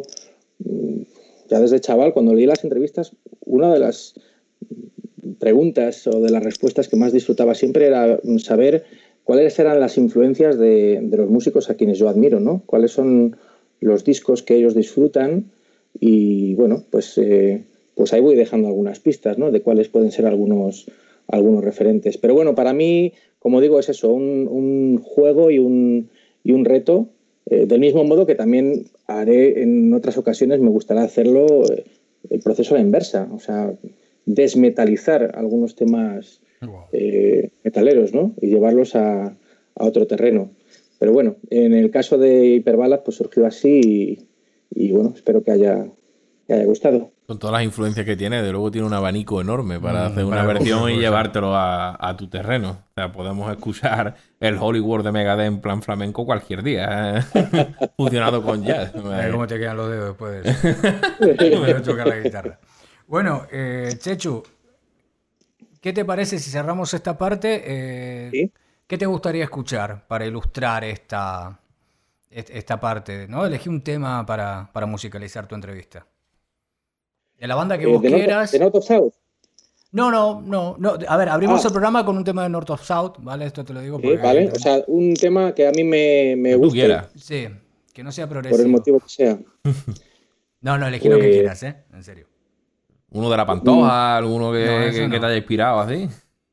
ya desde chaval, cuando leí las entrevistas, una de las preguntas o de las respuestas que más disfrutaba siempre era saber cuáles eran las influencias de los músicos a quienes yo admiro, ¿no? Cuáles son los discos que ellos disfrutan y pues ahí voy dejando algunas pistas, ¿no? De cuáles pueden ser algunos algunos referentes. Pero bueno, para mí, como digo, es eso, un juego y un reto, del mismo modo que también haré en otras ocasiones, me gustaría hacerlo, el proceso a la inversa, o sea, desmetalizar algunos temas metaleros, ¿no? Y llevarlos a otro terreno. Pero bueno, en el caso de Hyperballad, pues surgió así y bueno, espero que haya gustado. Con todas las influencias que tiene, de luego tiene un abanico enorme para hacer una versión y llevártelo a tu terreno. O sea, podemos escuchar el Hollywood de Megadeth en plan flamenco cualquier día, fusionado con jazz. ¿Cómo te quedan los dedos después de eso? Me toca la guitarra. Bueno, Chechu, ¿qué te parece si cerramos esta parte? ¿Sí? ¿Qué te gustaría escuchar para ilustrar esta parte, ¿no? Elegí un tema para musicalizar tu entrevista. De la banda que vos quieras. ¿De North of South? No. A ver, abrimos el programa con un tema de North of South, ¿vale? Esto te lo digo porque... Vale, o sea, un tema que a mí me gusta. Sí, que no sea progresivo. Por el motivo que sea. No, elegí lo que quieras, ¿eh? En serio. ¿Uno de La Pantoja? ¿Alguno que te haya inspirado así?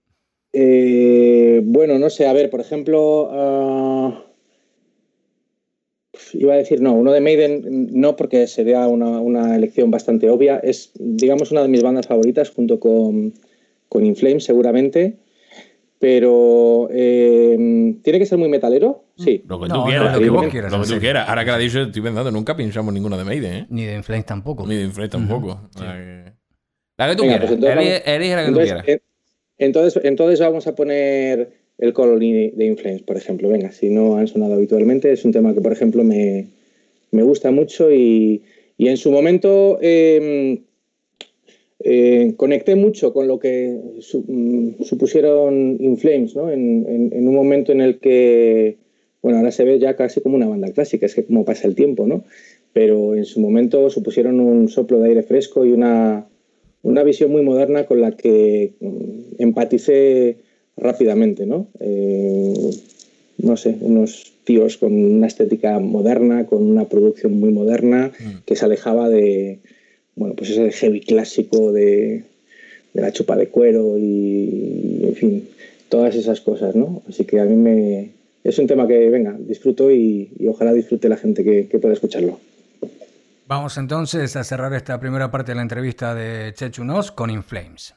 Bueno, no sé, a ver, por ejemplo... iba a decir no, uno de Maiden no, porque sería una elección bastante obvia. Es, digamos, una de mis bandas favoritas junto con In Flames seguramente, pero ¿tiene que ser muy metalero? Sí. Lo que tú quieras. Lo que vos quieras. Lo que tú quieras. Ahora que la dicho, estoy pensando, nunca pinchamos ninguna de Maiden, ¿eh? Ni de In Flames tampoco. Ni de In Flames tampoco. Sí. La que tú Venga, quieras. Pues Elige la que tú quieras. Entonces vamos a poner el Colony de In Flames, por ejemplo. Venga, si no han sonado habitualmente, es un tema que, por ejemplo, me gusta mucho y en su momento conecté mucho con lo que supusieron In Flames, ¿no? En un momento en el que, bueno, ahora se ve ya casi como una banda clásica, es que como pasa el tiempo, ¿no? Pero en su momento supusieron un soplo de aire fresco y una visión muy moderna con la que empaticé rápidamente, ¿no? No sé, unos tíos con una estética moderna, con una producción muy moderna, que se alejaba de, bueno, pues ese heavy clásico de la chupa de cuero y, en fin, todas esas cosas, ¿no? Así que a mí es un tema que, venga, disfruto y ojalá disfrute la gente que pueda escucharlo. Vamos entonces a cerrar esta primera parte de la entrevista de Chechu Nos con In Flames.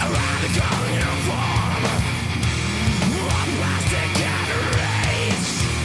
Plastic and rage.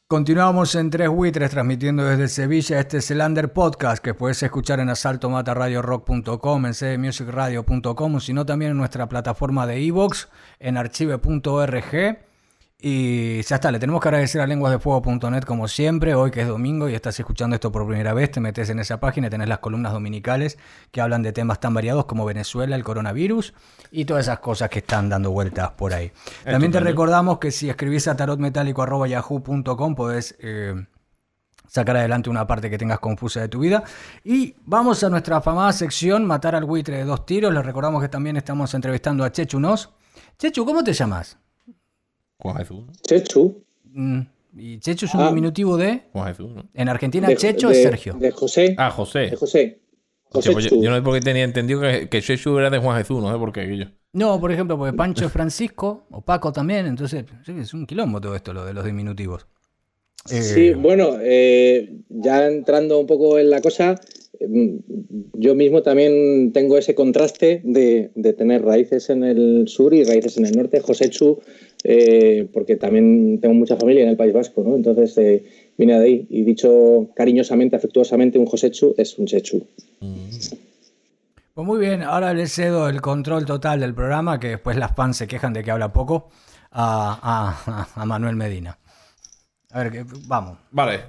Continuamos en Tres Buitres transmitiendo desde Sevilla. Este es el Under Podcast que puedes escuchar en asaltomataradiorock.com, en cdmusicradio.com o si no también en nuestra plataforma de iVoox, en archive.org. Y ya está, le tenemos que agradecer a lenguasdefuego.net como siempre, hoy que es domingo y estás escuchando esto por primera vez, te metes en esa página y tenés las columnas dominicales que hablan de temas tan variados como Venezuela, el coronavirus y todas esas cosas que están dando vueltas por ahí. También te recordamos que si escribís a tarotmetálico@yahoo.com podés sacar adelante una parte que tengas confusa de tu vida. Y vamos a nuestra afamada sección Matar al buitre de 2 tiros. Les recordamos que también estamos entrevistando a Chechu Nos. Chechu, ¿cómo te llamas? Juan Jesús, ¿no? Chechu. Y Chechu es un diminutivo de... Juan Jesús, ¿no? En Argentina Checho es Sergio. De José. Ah, José. De José. Hostia, pues yo no sé por qué tenía entendido que Chechu era de Juan Jesús, no sé por qué. Yo. No, por ejemplo, porque Pancho es Francisco, o Paco también, entonces sí, es un quilombo todo esto, lo de los diminutivos. Sí, bueno, ya entrando un poco en la cosa, yo mismo también tengo ese contraste de tener raíces en el sur y raíces en el norte. Josechu, porque también tengo mucha familia en el País Vasco, ¿no? Entonces viene de ahí. Y dicho cariñosamente, afectuosamente, un Josechu es un Chechu. Pues muy bien, ahora le cedo el control total del programa, que después las fans se quejan de que habla poco, a Manuel Medina. A ver, vamos. Vale.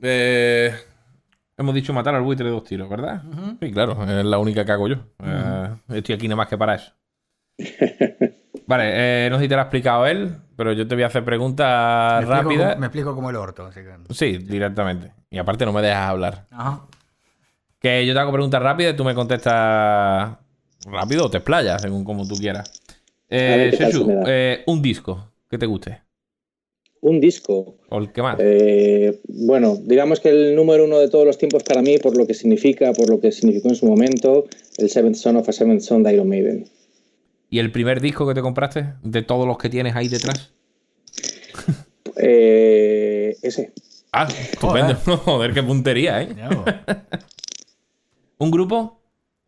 Hemos dicho matar al buitre de 2 tiros, ¿verdad? Uh-huh. Sí, claro, es la única que hago yo. Estoy aquí nada más que para eso. Vale, no sé si te lo ha explicado él, pero yo te voy a hacer preguntas rápidas. Me explico como el orto. Así que... Sí, directamente. Y aparte no me dejas hablar. Ajá. Que yo te hago preguntas rápidas y tú me contestas rápido o te explayas, según como tú quieras. Chechu, un disco que te guste. Un disco. ¿O el que más? Bueno, digamos que el número 1 de todos los tiempos para mí, por lo que significa, por lo que significó en su momento, el Seventh Son of a Seventh Son de Iron Maiden. ¿Y el primer disco que te compraste? ¿De todos los que tienes ahí detrás? Ese. Ah, estupendo. Joder, qué puntería, ¿eh? No. ¿Un grupo?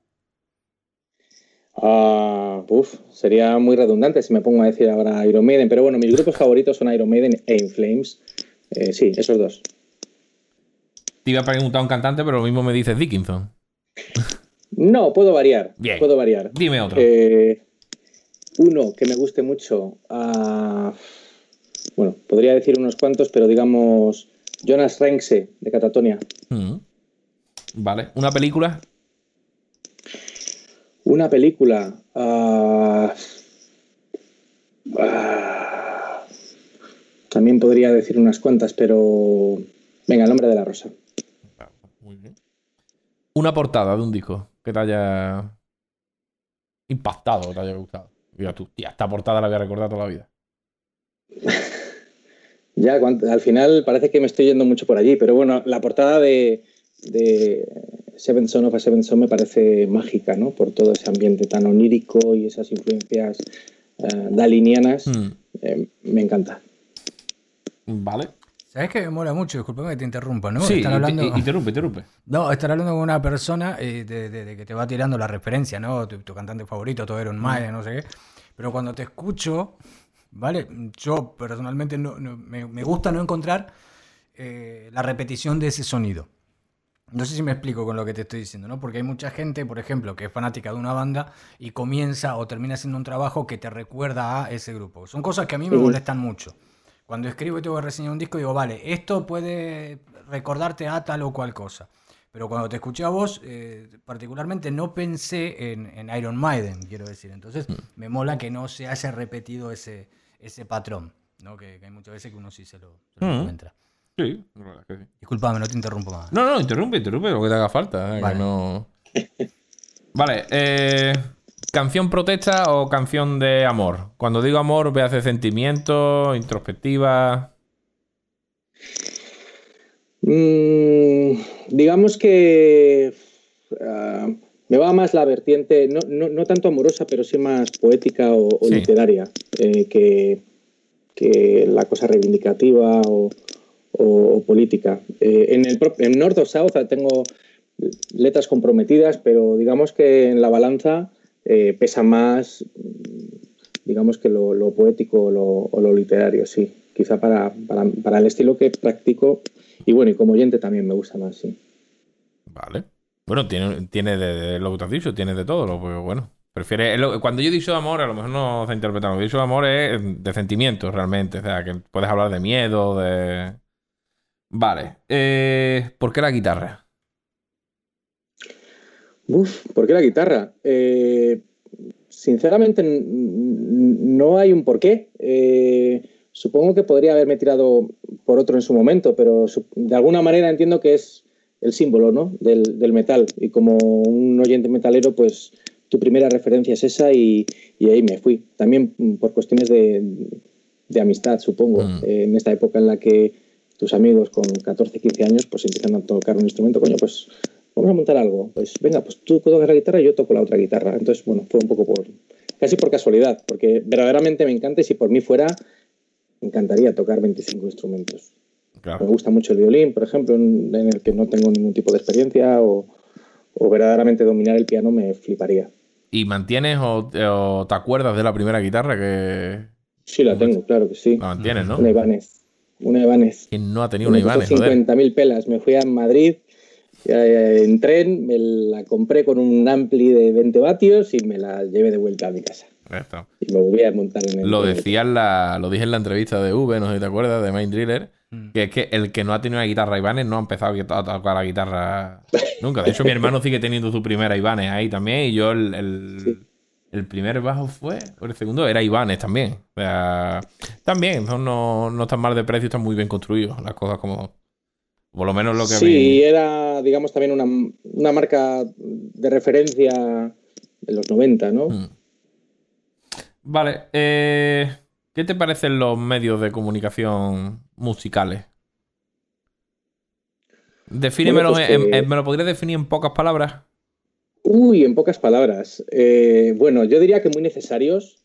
Sería muy redundante si me pongo a decir ahora Iron Maiden, pero bueno, mis grupos favoritos son Iron Maiden e In Flames. Sí, esos dos. Te iba a preguntar un cantante, pero lo mismo me dices Dickinson. No, puedo variar. Bien. Puedo variar. Dime otro. Uno que me guste mucho. Bueno, podría decir unos cuantos, pero digamos Jonas Renkse de Catatonia. Vale. ¿Una película? Una película. También podría decir unas cuantas, pero... Venga, El nombre de la rosa. Muy bien. Una portada de un disco que te haya impactado, que te haya gustado. Mira tú, tía, esta portada la voy a recordar toda la vida. Ya, al final parece que me estoy yendo mucho por allí, pero bueno, la portada de Seventh Son of a Seventh Son me parece mágica, ¿no? Por todo ese ambiente tan onírico y esas influencias dalinianas. Me encanta. Vale. ¿Sabes qué me mola mucho? Disculpame que te interrumpa, ¿no? Sí, estar hablando... interrumpe. No, estar hablando con una persona de que te va tirando la referencia, ¿no? Tu cantante favorito, todo Iron Maiden, no sé qué. Pero cuando te escucho, ¿vale? Yo personalmente me gusta no encontrar la repetición de ese sonido. No sé si me explico con lo que te estoy diciendo, ¿no? Porque hay mucha gente, por ejemplo, que es fanática de una banda y comienza o termina haciendo un trabajo que te recuerda a ese grupo. Son cosas que a mí me molestan mucho. Cuando escribo y tengo que reseñar un disco, digo, vale, esto puede recordarte a tal o cual cosa. Pero cuando te escuché a vos, particularmente no pensé en Iron Maiden, quiero decir. Entonces, me mola que no se haya repetido ese patrón, ¿no? Que hay muchas veces que uno sí se lo encuentra. Sí, la verdad que sí. Disculpame, no te interrumpo más. No, interrumpe lo que te haga falta. Vale. Que no... Vale, ¿canción protesta o canción de amor? Cuando digo amor, ¿me hace sentimiento, introspectiva? Digamos que me va más la vertiente, no tanto amorosa, pero sí más poética o literaria, que la cosa reivindicativa o política. En North of South tengo letras comprometidas, pero digamos que en la balanza pesa más, digamos que lo poético o lo literario, sí, quizá para el estilo que practico, y bueno, y como oyente también me gusta más, sí. Vale. Bueno, tiene de lo que te has dicho, tiene de todo, pues bueno. Cuando yo he dicho amor, a lo mejor no se ha interpretado. Lo que he dicho amor es de sentimientos realmente. O sea, que puedes hablar de miedo, de. Vale. ¿Por qué la guitarra? ¿Por qué la guitarra? Sinceramente, no hay un porqué. Supongo que podría haberme tirado por otro en su momento, pero de alguna manera entiendo que es el símbolo, ¿no? del metal. Y como un oyente metalero, pues tu primera referencia es esa y ahí me fui. También por cuestiones de amistad, supongo. En esta época en la que tus amigos con 14, 15 años pues empiezan a tocar un instrumento, coño, pues vamos a montar algo. Pues venga, pues tú tocas la guitarra y yo toco la otra guitarra. Entonces, bueno, fue un poco casi por casualidad, porque verdaderamente me encanta y si por mí fuera, me encantaría tocar 25 instrumentos. Claro. Me gusta mucho el violín, por ejemplo, en el que no tengo ningún tipo de experiencia o verdaderamente dominar el piano me fliparía. ¿Y mantienes o te acuerdas de la primera guitarra que...? Sí, la tengo, claro que sí. La mantienes, ¿no? Una Ibanez. ¿Quién no ha tenido una Ibanez? 50.000 pelas. Me fui a Madrid en tren, me la compré con un ampli de 20 vatios y me la llevé de vuelta a mi casa. Esto. Y me volví a montar en el... Lo dije en la entrevista de V, no sé si te acuerdas, de Mind Driller, que es que el que no ha tenido una guitarra Ibanez no ha empezado a tocar la guitarra nunca. De hecho, mi hermano sigue teniendo su primera Ibanez ahí también y yo el primer bajo fue, o el segundo era Ibanez también. O sea, también no están mal de precio, están muy bien construidos las cosas como... Por lo menos lo que sí, era, digamos, también una marca de referencia de los 90, ¿no? Vale. ¿Qué te parecen los medios de comunicación musicales? Defínemelo, bueno, pues ¿me lo podrías definir en pocas palabras? Uy, en pocas palabras. Bueno, yo diría que muy necesarios.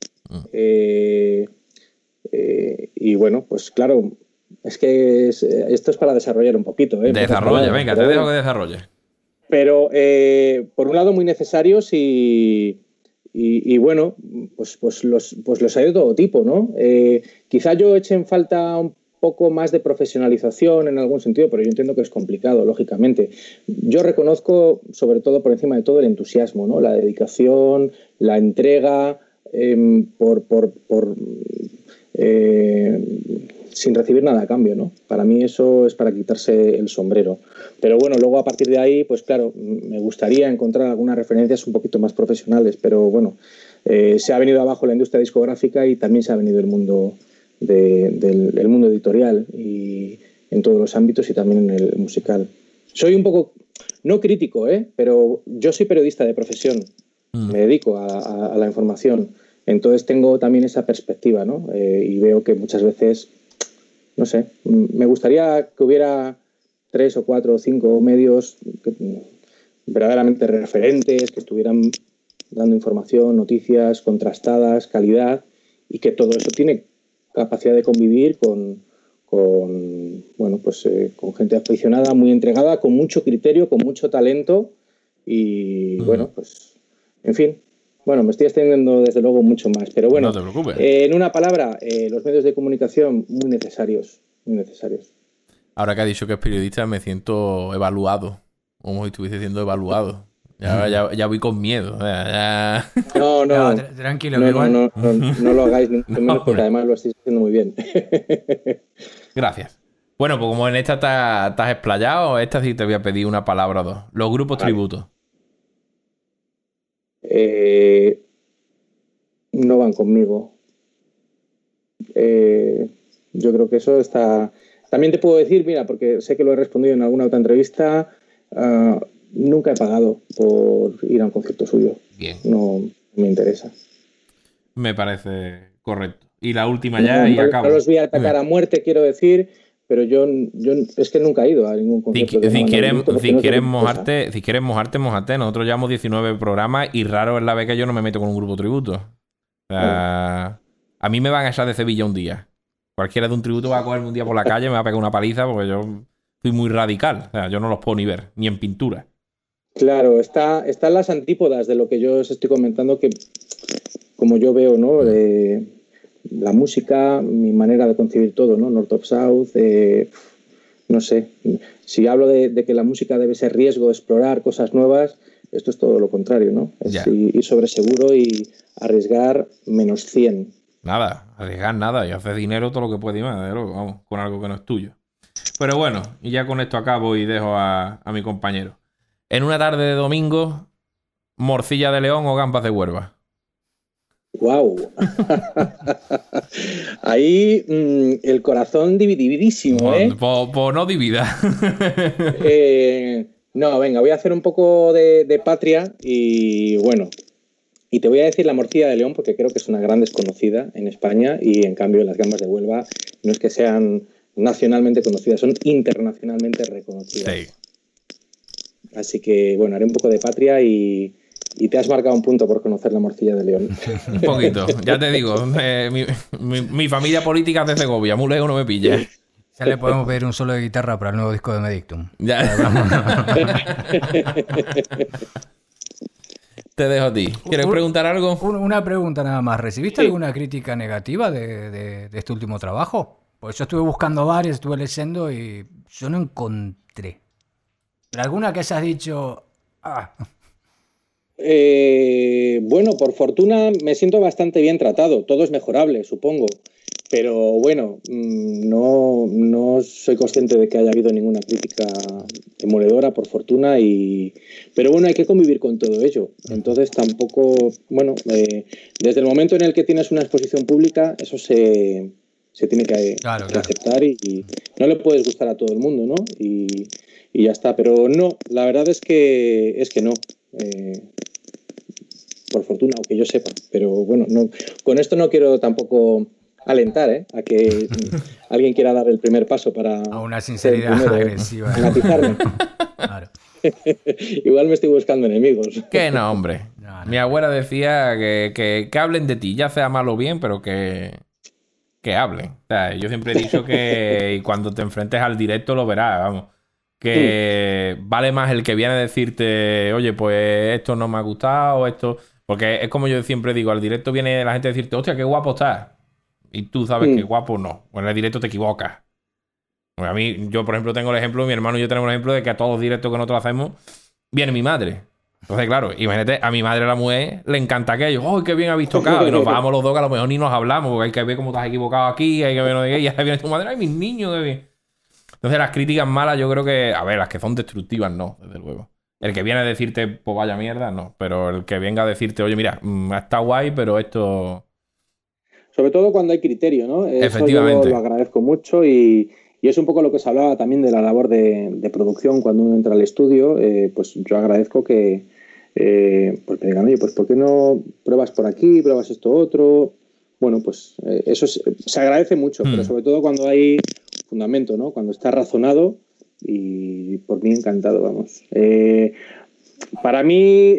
Y bueno, pues claro, es que esto es para desarrollar un poquito. Desarrolla, venga, te dejo que desarrolles. Pero por un lado muy necesarios y bueno, pues los hay de todo tipo, ¿no? Quizá yo eche en falta un poco más de profesionalización en algún sentido, pero yo entiendo que es complicado, lógicamente. Yo reconozco, sobre todo por encima de todo, el entusiasmo, ¿no? La dedicación, la entrega, sin recibir nada a cambio, ¿no? Para mí eso es para quitarse el sombrero. Pero bueno, luego a partir de ahí, pues claro, me gustaría encontrar algunas referencias un poquito más profesionales, pero bueno, se ha venido abajo la industria discográfica y también se ha venido el mundo del mundo editorial y en todos los ámbitos y también en el musical. Soy un poco, no crítico, pero yo soy periodista de profesión, me dedico a la información, entonces tengo también esa perspectiva, ¿no? Y veo que muchas veces, no sé, me gustaría que hubiera 3 o 4 o 5 medios verdaderamente referentes, que estuvieran dando información, noticias contrastadas, calidad, y que todo eso tiene capacidad de convivir con gente aficionada, muy entregada, con mucho criterio, con mucho talento y bueno, pues en fin. Bueno, me estoy extendiendo desde luego mucho más, pero bueno, no te preocupes. En una palabra, los medios de comunicación muy necesarios. Ahora que ha dicho que es periodista, me siento evaluado, como si estuviese siendo evaluado. Ya voy con miedo. No, tranquilo. No lo hagáis, porque además lo estáis haciendo muy bien. Gracias. Bueno, pues como en esta te has explayado, esta sí te voy a pedir una palabra o dos. Los grupos tributos. No van conmigo. Yo creo que eso está... También te puedo decir, mira, porque sé que lo he respondido en alguna otra entrevista, nunca he pagado por ir a un concierto suyo. Bien. No me interesa. Me parece correcto. Y la última ya y acabo. No los voy a atacar a muerte, quiero decir, pero yo es que nunca he ido a ningún concierto. Si quieres mojarte. Nosotros llevamos 19 programas y raro es la vez que yo no me meto con un grupo tributo. O sea, a mí me van a echar de Sevilla un día. Cualquiera de un tributo va a cogerme un día por la calle y me va a pegar una paliza porque yo soy muy radical. O sea, yo no los puedo ni ver, ni en pintura. Claro, están las antípodas de lo que yo os estoy comentando, que como yo veo, ¿no? la música, mi manera de concebir todo, ¿no? North of South, no sé. Si hablo de que la música debe ser riesgo, explorar cosas nuevas, esto es todo lo contrario, ¿no? Es ir sobre seguro y arriesgar menos 100. Nada, arriesgar nada y hacer dinero todo lo que puede y más, vamos, con algo que no es tuyo. Pero bueno, y ya con esto acabo y dejo a mi compañero. En una tarde de domingo, ¿morcilla de león o gambas de Huelva? ¡Wow! Ahí el corazón divididísimo, ¿eh? Pues no divida. No, venga, voy a hacer un poco de patria y bueno, y te voy a decir la morcilla de león porque creo que es una gran desconocida en España y en cambio las gambas de Huelva no es que sean nacionalmente conocidas, son internacionalmente reconocidas. Sí. Así que bueno, haré un poco de patria y te has marcado un punto por conocer la morcilla de león. Un poquito, ya te digo, mi familia política es de Segovia, muy lejos no me pilla. Ya le podemos pedir un solo de guitarra para el nuevo disco de Medictum. Ya. Te dejo a ti. ¿Quieres preguntar algo? Una pregunta nada más. ¿Recibiste alguna crítica negativa de este último trabajo? Pues yo estuve buscando varias, estuve leyendo y yo no encontré. ¿Pero alguna que hayas dicho? Bueno, por fortuna me siento bastante bien tratado. Todo es mejorable, supongo. Pero bueno, no soy consciente de que haya habido ninguna crítica demoledora, por fortuna. Pero bueno, hay que convivir con todo ello. Entonces tampoco, bueno, desde el momento en el que tienes una exposición pública, eso se tiene que aceptar y no le puedes gustar a todo el mundo, ¿no? Y ya está. Pero no, la verdad es que no. Por fortuna, aunque yo sepa. Pero bueno, no, con esto no quiero tampoco alentar a que alguien quiera dar el primer paso para a una sinceridad agresiva, matizarme. Claro. Igual me estoy buscando enemigos. Que no, hombre. No. Mi abuela decía que hablen de ti, ya sea mal o bien, pero que hablen. O sea, yo siempre he dicho que cuando te enfrentes al directo lo verás, vamos. Que vale más el que viene a decirte, oye, pues esto no me ha gustado, esto... Porque es como yo siempre digo, al directo viene la gente a decirte, hostia, qué guapo estás. Y tú sabes que guapo no. Bueno, en el directo te equivocas. Bueno, a mí, yo por ejemplo tengo el ejemplo, mi hermano y yo tenemos el ejemplo de que a todos los directos que nosotros hacemos viene mi madre. Entonces, claro, imagínate, a mi madre, la mujer, le encanta aquello. ¡Oh, qué bien habéis tocado! Y nos vamos los dos que a lo mejor ni nos hablamos, porque hay que ver cómo te has equivocado aquí, hay que ver no de qué. Y ahora viene tu madre, ¡ay, mis niños, qué bien! Entonces, las críticas malas, yo creo que, a ver, las que son destructivas, no, desde luego. El que viene a decirte, pues vaya mierda, no. Pero el que venga a decirte, oye, mira, está guay, pero esto... Sobre todo cuando hay criterio, ¿no? Efectivamente. Eso yo lo agradezco mucho y es un poco lo que se hablaba también de la labor de producción cuando uno entra al estudio. Pues yo agradezco que pues me digan, oye, pues ¿por qué no pruebas por aquí, pruebas esto otro? Bueno, pues eso se agradece mucho, pero sobre todo cuando hay fundamento, ¿no? Cuando está razonado y por mí encantado, vamos. Para mí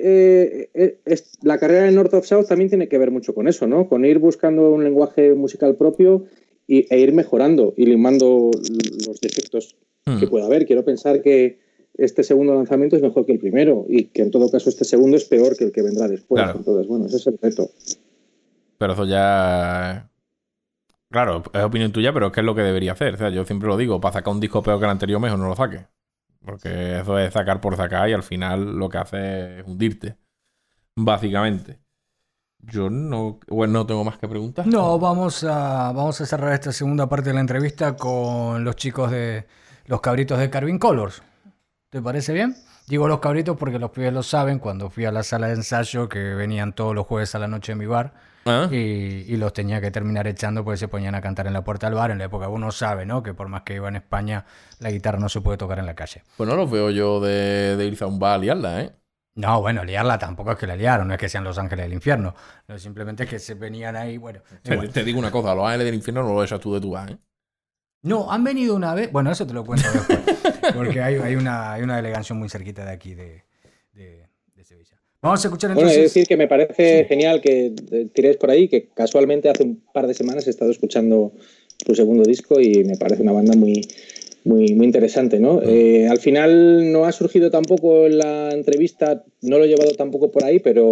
la carrera de North of South también tiene que ver mucho con eso, ¿no? Con ir buscando un lenguaje musical propio e ir mejorando y limando los defectos que pueda haber. Quiero pensar que este segundo lanzamiento es mejor que el primero y que en todo caso este segundo es peor que el que vendrá después. Claro. Entonces, bueno, ese es el reto. Pero eso ya... Claro, es opinión tuya, pero es que es lo que debería hacer. O sea, yo siempre lo digo, para sacar un disco peor que el anterior, mejor no lo saques. Porque eso es sacar por sacar y al final lo que hace es hundirte. Básicamente. Yo no tengo más que preguntar. No, vamos a cerrar esta segunda parte de la entrevista con los chicos de los cabritos de Carving Colors. ¿Te parece bien? Digo los cabritos porque los pibes lo saben. Cuando fui a la sala de ensayo, que venían todos los jueves a la noche en mi bar, y los tenía que terminar echando porque se ponían a cantar en la puerta del bar. En la época uno sabe, ¿no? Que por más que iba en España, la guitarra no se puede tocar en la calle. Pues no los veo yo de irse a un bar a liarla, ¿eh? No, bueno, liarla tampoco es que la liaron, no es que sean los ángeles del infierno. No, simplemente es que se venían ahí, bueno. Te digo una cosa, los ángeles del infierno no lo echas tú de tu bar, ¿eh? No, han venido una vez, bueno, eso te lo cuento después, porque hay una delegación muy cerquita de aquí, de Sevilla. Vamos a escuchar entonces... Bueno, es decir que me parece genial que tiréis por ahí, que casualmente hace un par de semanas he estado escuchando tu segundo disco y me parece una banda muy interesante, ¿no? Al final no ha surgido tampoco en la entrevista, no lo he llevado tampoco por ahí, pero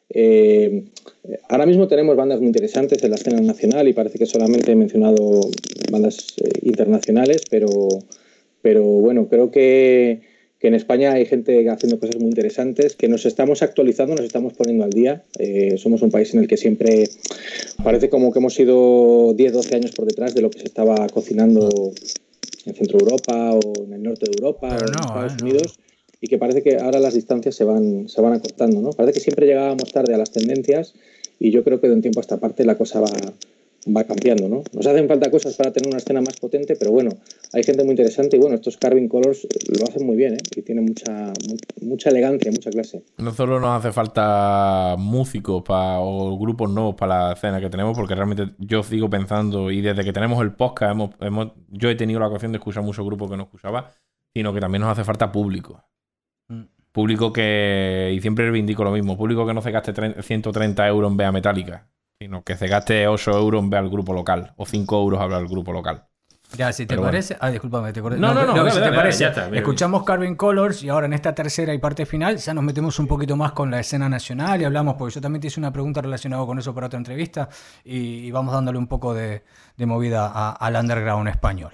Ahora mismo tenemos bandas muy interesantes en la escena nacional y parece que solamente he mencionado bandas internacionales, pero bueno, creo que en España hay gente haciendo cosas muy interesantes, que nos estamos actualizando, nos estamos poniendo al día. Somos un país en el que siempre parece como que hemos ido 10, 12 años por detrás de lo que se estaba cocinando en Centro Europa o en el norte de Europa o en Estados Unidos, y que parece que ahora las distancias se van acortando, ¿no? Parece que siempre llegábamos tarde a las tendencias y yo creo que de un tiempo a esta parte la cosa va cambiando, ¿no? Nos hacen falta cosas para tener una escena más potente, pero bueno, hay gente muy interesante y bueno, estos Carving Colors lo hacen muy bien, ¿eh? Y tienen mucha elegancia, mucha clase. No solo nos hace falta músicos o grupos nuevos para la escena que tenemos, porque realmente yo sigo pensando, y desde que tenemos el podcast yo he tenido la ocasión de escuchar muchos grupos que no escuchaba, sino que también nos hace falta público. Público y siempre reivindico lo mismo, público que no se gaste 130 euros en ver a Metallica, sino que se gaste 8 euros en ver al grupo local, o 5 euros a ver al grupo local. Ya, si te parece... Bueno. Discúlpame, te corté. No, si te parece, ya está, escuchamos Carving Colors y ahora en esta tercera y parte final ya nos metemos un poquito más con la escena nacional y hablamos, porque yo también te hice una pregunta relacionada con eso para otra entrevista y vamos dándole un poco de movida al underground español.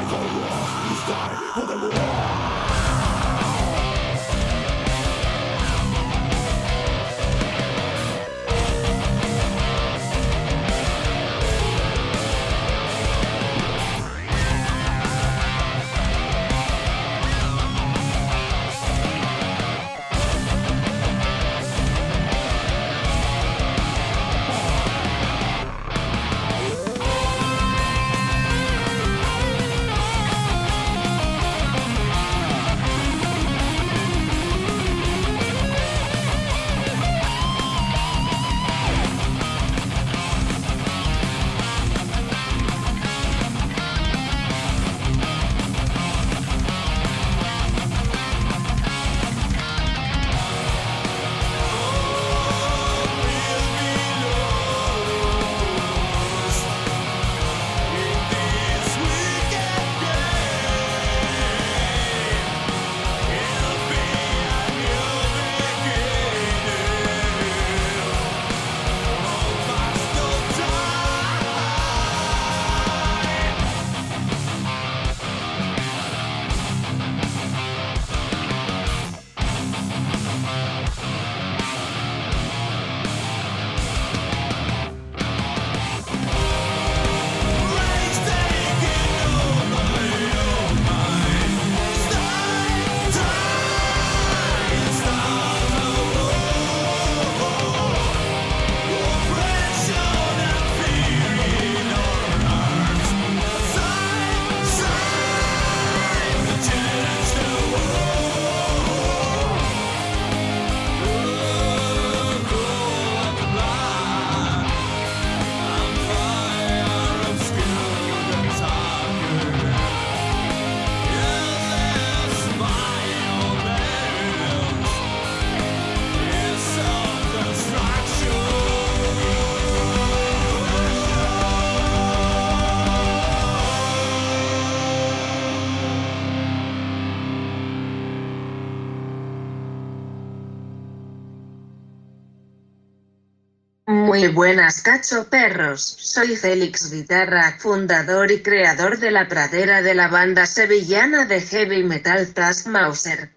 Muy buenas cacho perros, soy Félix Guitarra, fundador y creador de La Pradera de la banda sevillana de heavy metal Taskmaster.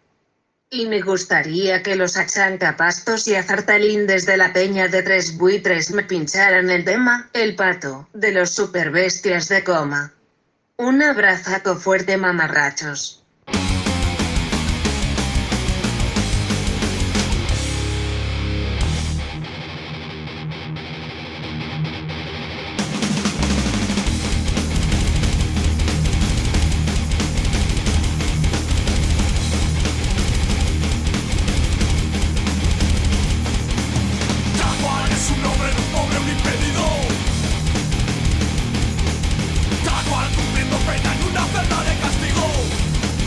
Y me gustaría que los Achancapastos y Azartalín desde la Peña de Tres Buitres me pincharan el tema El Pato, de los Superbestias de Coma. Un abrazaco fuerte mamarrachos. Cumpliendo pena en una celda de castigo.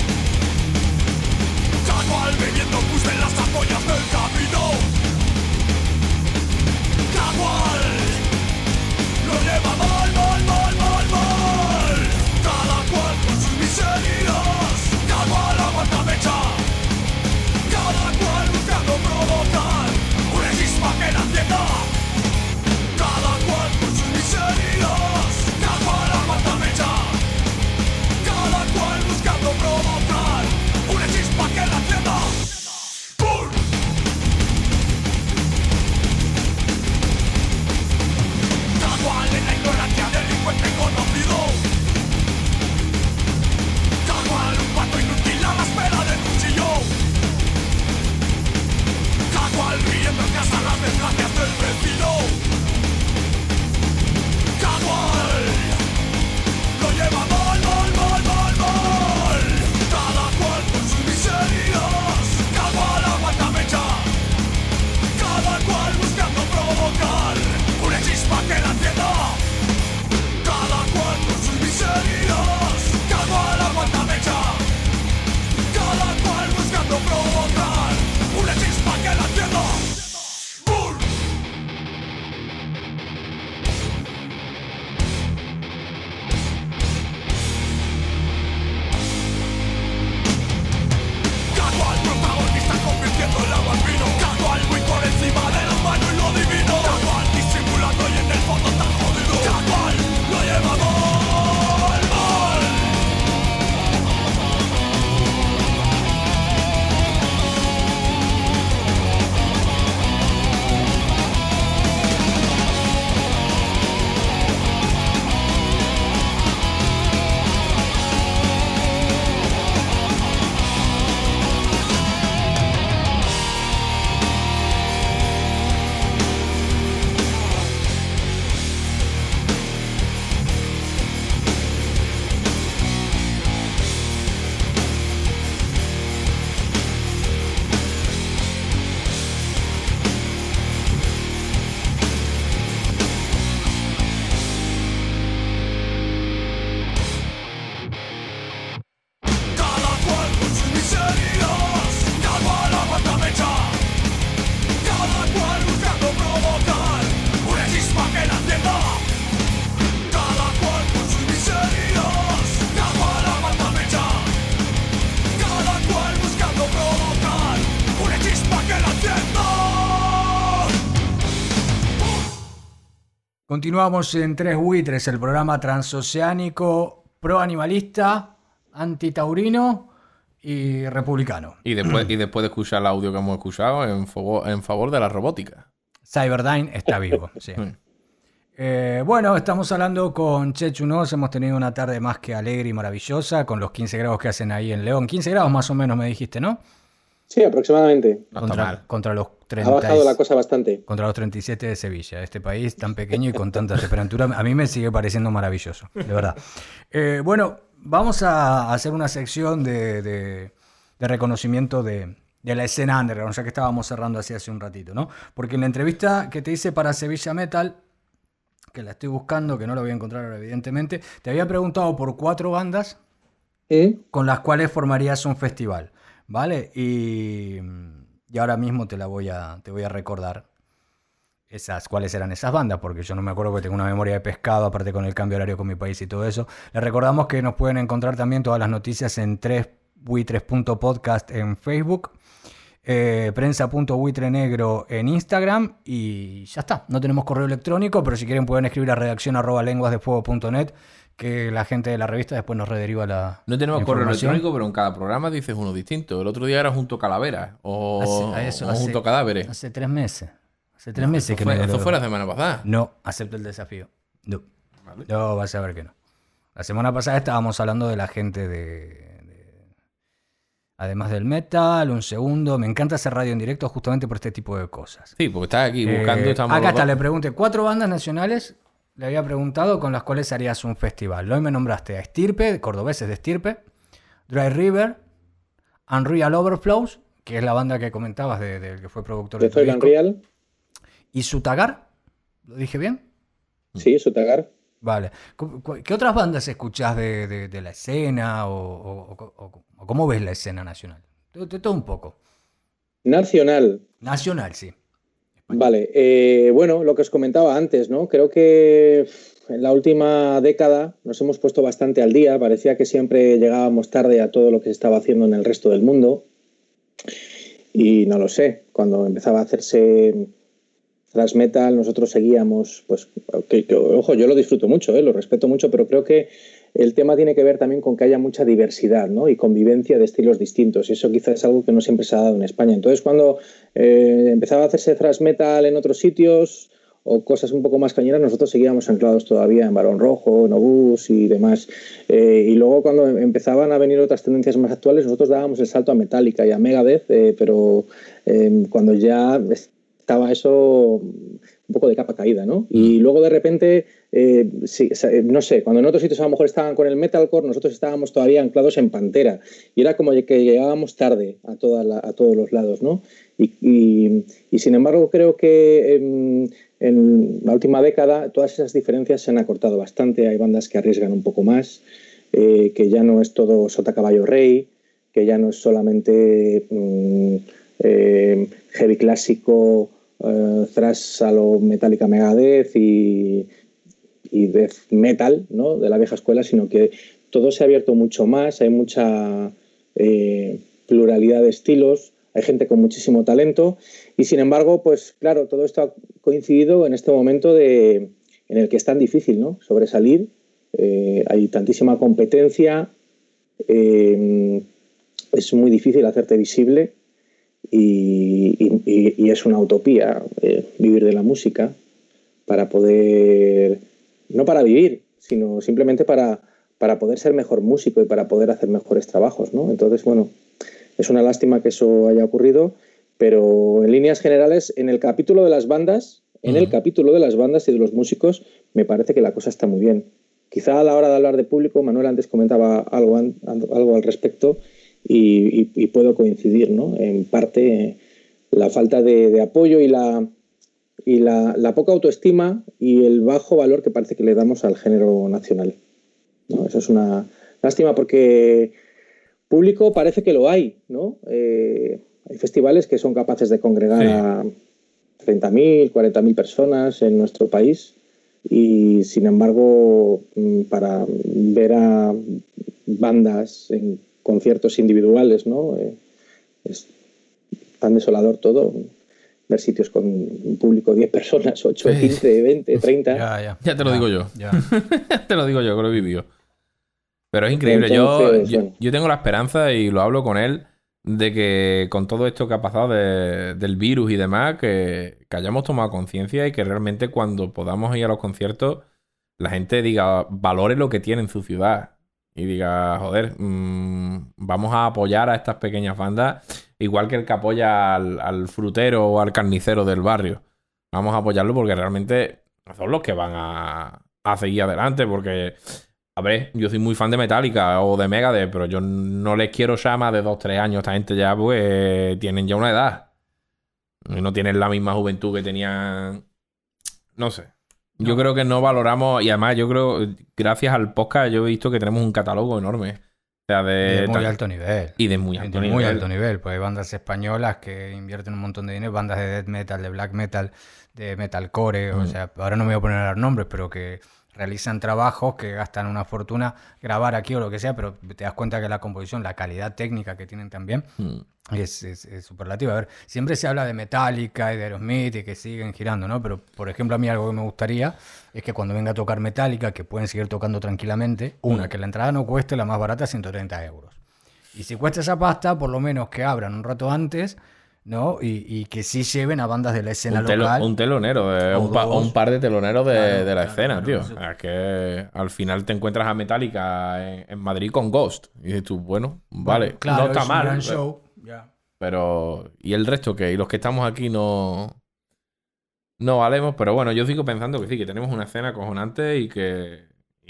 Continuamos en Tres Buitres, el programa transoceánico pro-animalista, antitaurino y republicano. Y después de escuchar el audio que hemos escuchado, en favor de la robótica. Cyberdyne está vivo, sí. Bueno, estamos hablando con Chechu Noz. Hemos tenido una tarde más que alegre y maravillosa con los 15 grados que hacen ahí en León. 15 grados más o menos me dijiste, ¿no? Sí, aproximadamente. Contra los 30, ha bajado la cosa bastante. Contra los 37 de Sevilla. Este país tan pequeño y con tanta temperatura, a mí me sigue pareciendo maravilloso, de verdad. Bueno, vamos a hacer una sección de reconocimiento de la escena underground, ya que estábamos cerrando así hace un ratito, ¿no? Porque en la entrevista que te hice para Sevilla Metal, que la estoy buscando, que no la voy a encontrar ahora, evidentemente, te había preguntado por 4 bandas con las cuales formarías un festival, ¿vale? Y ahora mismo te voy a recordar cuáles eran esas bandas, porque yo no me acuerdo, que tengo una memoria de pescado, aparte con el cambio horario con mi país y todo eso. Les recordamos que nos pueden encontrar también todas las noticias en 3buitres.podcast en Facebook, prensa.buitrenegro en Instagram, y ya está. No tenemos correo electrónico, pero si quieren pueden escribir a redacción@lenguasdefuego.net, que la gente de la revista después nos rederiva la No tenemos la correo información. electrónico, pero en cada programa dices uno distinto. El otro día era junto calaveras o junto cadáveres. Hace 3 meses. Hace 3 meses que eso fue la semana pasada. No, acepto el desafío. No. Vale. No, vas a ver que no. La semana pasada estábamos hablando de la gente además del metal, un segundo. Me encanta hacer radio en directo justamente por este tipo de cosas. Sí, porque estás aquí buscando. Acá está, le pregunté 4 bandas nacionales, le había preguntado, con las cuales harías un festival. Hoy me nombraste a Estirpe, cordobeses de Estirpe, Dry River, Unreal Overflows, que es la banda que comentabas del que fue productor de tu disco. Unreal. ¿Y Sutagar? ¿Lo dije bien? Sí, Sutagar. Vale. ¿Qué otras bandas escuchás de la escena o cómo ves la escena nacional? De todo un poco. Nacional, sí. Vale. Bueno, lo que os comentaba antes, ¿no? Creo que en la última década nos hemos puesto bastante al día. Parecía que siempre llegábamos tarde a todo lo que se estaba haciendo en el resto del mundo. Y no lo sé, cuando empezaba a hacerse thrash metal, nosotros seguíamos, pues, ojo, yo lo disfruto mucho, lo respeto mucho, pero creo que el tema tiene que ver también con que haya mucha diversidad, ¿no? Y convivencia de estilos distintos, y eso quizás es algo que no siempre se ha dado en España. Entonces, cuando empezaba a hacerse thrash metal en otros sitios o cosas un poco más cañeras, nosotros seguíamos anclados todavía en Barón Rojo, en Obús y demás. Y luego, cuando empezaban a venir otras tendencias más actuales, nosotros dábamos el salto a Metallica y a Megadeth, pero cuando ya estaba eso un poco de capa caída, ¿no? Y luego de repente, sí, no sé, cuando en otros sitios a lo mejor estaban con el metalcore, nosotros estábamos todavía anclados en Pantera, y era como que llegábamos tarde a todos los lados, ¿no? Y sin embargo creo que en la última década todas esas diferencias se han acortado bastante. Hay bandas que arriesgan un poco más, que ya no es todo sota caballo rey, que ya no es solamente heavy clásico, thrash a lo Metallica, Megadeth y death metal, ¿no? De la vieja escuela, sino que todo se ha abierto mucho más. Hay mucha pluralidad de estilos, hay gente con muchísimo talento, y sin embargo, pues claro, todo esto ha coincidido en este momento en el que es tan difícil, ¿no? Sobresalir. Hay tantísima competencia, es muy difícil hacerte visible. Y es una utopía vivir de la música, para poder, no para vivir, sino simplemente para poder ser mejor músico y para poder hacer mejores trabajos, ¿no? Entonces, bueno, es una lástima que eso haya ocurrido, pero en líneas generales, en el capítulo de las bandas, y de los músicos, me parece que la cosa está muy bien. Quizá a la hora de hablar de público, Manuel antes comentaba algo al respecto, y puedo coincidir, ¿no? En parte, la falta de apoyo y la poca autoestima y el bajo valor que parece que le damos al género nacional, ¿no? Eso es una lástima, porque público parece que lo hay, ¿no? Hay festivales que son capaces de congregar a 30.000, 40.000 personas en nuestro país, y sin embargo, para ver a bandas en conciertos individuales, ¿no? Es tan desolador todo. ver sitios con un público de 10 personas, 8, 15, 20, 30. Ya te lo digo yo. Ya. Te lo digo yo, que lo he vivido. Pero es increíble. Entonces, bueno. Yo tengo la esperanza, y lo hablo con él, de que con todo esto que ha pasado del virus y demás, que hayamos tomado conciencia y que realmente cuando podamos ir a los conciertos, la gente diga, valore lo que tiene en su ciudad. Y diga, joder, vamos a apoyar a estas pequeñas bandas, igual que el que apoya al frutero o al carnicero del barrio. Vamos a apoyarlo porque realmente son los que van a seguir adelante, porque... A ver, yo soy muy fan de Metallica o de Megadeth, pero yo no les quiero ya más de 2, 3 años. Esta gente ya, pues, tienen ya una edad. Y no tienen la misma juventud que tenían... No sé. Yo creo que no valoramos... Y además, yo creo, gracias al podcast, yo he visto que tenemos un catálogo enorme. O sea, de muy alto nivel. Y de muy alto de nivel. Muy alto nivel. Pues hay bandas españolas que invierten un montón de dinero, bandas de death metal, de black metal, de metalcore. O sea, ahora no me voy a poner a dar nombres, pero que... realizan trabajos que gastan una fortuna grabar aquí o lo que sea, pero te das cuenta que la composición, la calidad técnica que tienen también es superlativa. A ver, siempre se habla de Metallica y de Aerosmith y que siguen girando, ¿no? Pero, por ejemplo, a mí algo que me gustaría es que cuando venga a tocar Metallica, que pueden seguir tocando tranquilamente, que la entrada no cueste, la más barata, 130 euros. Y si cuesta esa pasta, por lo menos que abran un rato antes... ¿no? Y que sí lleven a bandas de la escena local. Un telonero, un par de teloneros de la escena, tío. Eso. Es que al final te encuentras a Metallica en Madrid con Ghost. Y dices tú, bueno, vale, claro, no está es mal. Un gran show. Pero, ¿y el resto qué? Y los que estamos aquí no valemos, pero bueno, yo sigo pensando que sí, que tenemos una escena acojonante y que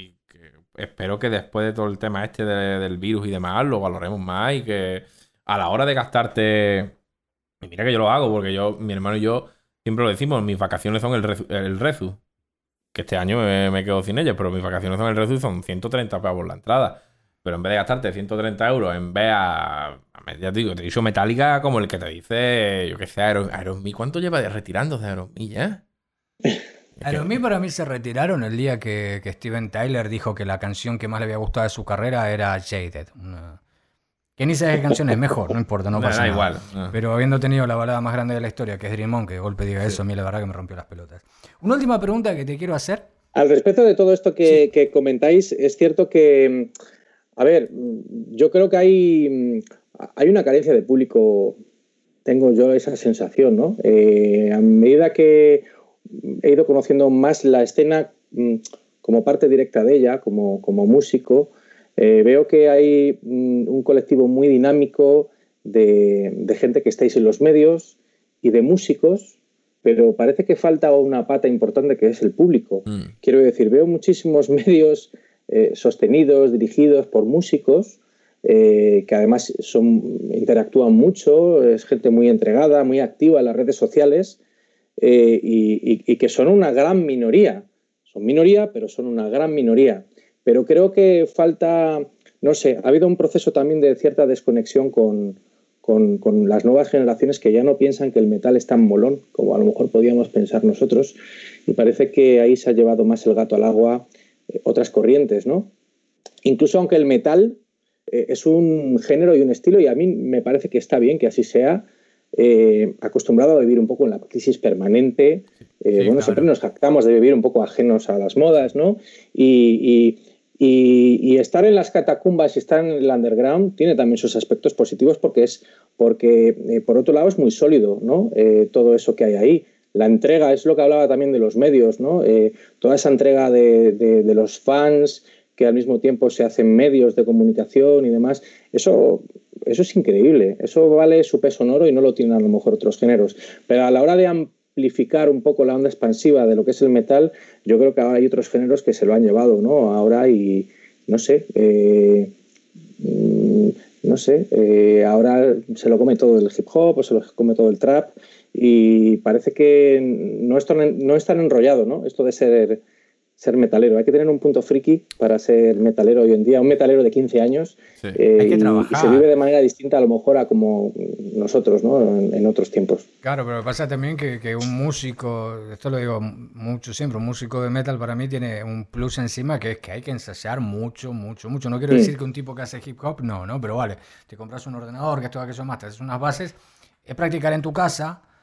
espero que después de todo el tema este del virus y demás, lo valoremos más y que a la hora de gastarte... Y mira que yo lo hago, porque mi hermano y yo siempre lo decimos, mis vacaciones son el Rezu. Que este año me quedo sin ellas, pero mis vacaciones son el Rezu, son 130 pavos la entrada. Pero en vez de gastarte 130 euros, en vez ya te digo, te he dicho Metallica como el que te dice, yo qué sé, Aerosmith. ¿Cuánto lleva retirándose Aerosmith ya? Aerosmith para mí se retiraron el día que Steven Tyler dijo que la canción que más le había gustado de su carrera era Jaded. Que ni sabes qué canción es, mejor, no importa, no pasa nada. Igual. Pero habiendo tenido la balada más grande de la historia, que es Dream On, que de golpe diga eso, a mí la verdad que me rompió las pelotas. Una última pregunta que te quiero hacer. Al respecto de todo esto que comentáis, es cierto que, a ver, yo creo que hay una carencia de público, tengo yo esa sensación, ¿no? A medida que he ido conociendo más la escena como parte directa de ella, como músico, veo que hay un colectivo muy dinámico de gente que estáis en los medios y de músicos, pero parece que falta una pata importante que es el público. Quiero decir, veo muchísimos medios sostenidos, dirigidos por músicos, que además interactúan mucho, es gente muy entregada, muy activa en las redes sociales, y que son una gran minoría. Son minoría, pero son una gran minoría. Pero creo que falta, no sé, ha habido un proceso también de cierta desconexión con las nuevas generaciones que ya no piensan que el metal es tan molón como a lo mejor podíamos pensar nosotros, y parece que ahí se ha llevado más el gato al agua otras corrientes, ¿no? Incluso aunque el metal es un género y un estilo, y a mí me parece que está bien que así sea, acostumbrado a vivir un poco en la crisis permanente. Claro. Siempre nos jactamos de vivir un poco ajenos a las modas, ¿no? Y estar en las catacumbas y estar en el underground tiene también sus aspectos positivos porque por otro lado es muy sólido, ¿no? Todo eso que hay ahí. La entrega es lo que hablaba también de los medios, ¿no? Toda esa entrega de los fans que al mismo tiempo se hacen medios de comunicación y demás, eso es increíble. Eso vale su peso en oro y no lo tienen a lo mejor otros géneros. Pero a la hora de amplificar un poco la onda expansiva de lo que es el metal, yo creo que ahora hay otros géneros que se lo han llevado, ¿no? Ahora, y no sé, ahora se lo come todo el hip hop o se lo come todo el trap, y parece que no es tan enrollado, ¿no? Esto de ser metalero. Hay que tener un punto friki para ser metalero hoy en día. Un metalero de 15 años hay que trabajar. Y se vive de manera distinta a lo mejor a como nosotros, ¿no? En otros tiempos. Claro, pero pasa también que un músico, esto lo digo mucho siempre, un músico de metal para mí tiene un plus encima, que es que hay que ensayar mucho. No quiero decir que un tipo que hace hip hop, no, pero vale, te compras un ordenador, que esto, que eso más, te haces unas bases, es practicar en tu casa,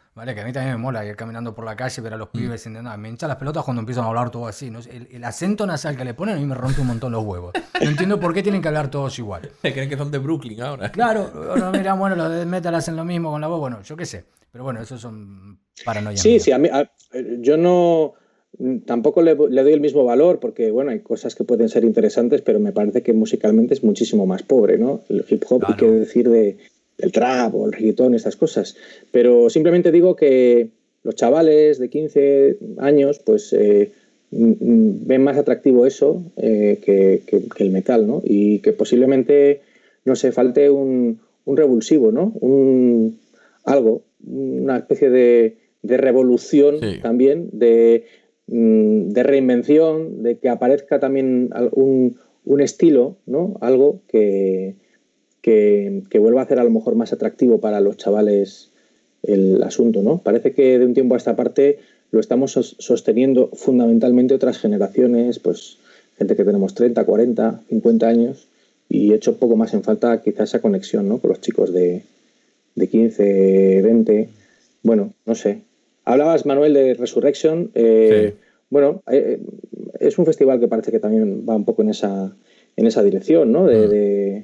Vale, que a mí también me mola ir caminando por la calle, ver a los pibes, me hincha las pelotas cuando empiezan a hablar todo así, ¿no? El acento nasal que le ponen a mí me rompe un montón los huevos. No entiendo por qué tienen que hablar todos igual. Creen que son de Brooklyn ahora. Claro, bueno, mira, bueno, los de metal hacen lo mismo con la voz, bueno, yo qué sé. Pero bueno, esos son paranoias. Sí, sí, yo no tampoco le doy el mismo valor porque, bueno, hay cosas que pueden ser interesantes, pero me parece que musicalmente es muchísimo más pobre, ¿no? El hip hop, claro. Y qué decir del trap o el reggaetón, estas cosas. Pero simplemente digo que los chavales de 15 años, pues ven más atractivo eso que el metal, ¿no? Y que posiblemente, no sé, falte un revulsivo, ¿no? Algo, una especie de revolución, sí. También, de reinvención, de que aparezca también un estilo, ¿no? Algo que vuelva a hacer a lo mejor más atractivo para los chavales el asunto, ¿no? Parece que de un tiempo a esta parte lo estamos sosteniendo fundamentalmente otras generaciones, pues gente que tenemos 30, 40, 50 años, y he hecho poco más en falta quizás esa conexión, ¿no? Con los chicos de 15, 20, bueno, no sé. Hablabas, Manuel, de Resurrection. Sí. Bueno, es un festival que parece que también va un poco en esa dirección, ¿no? De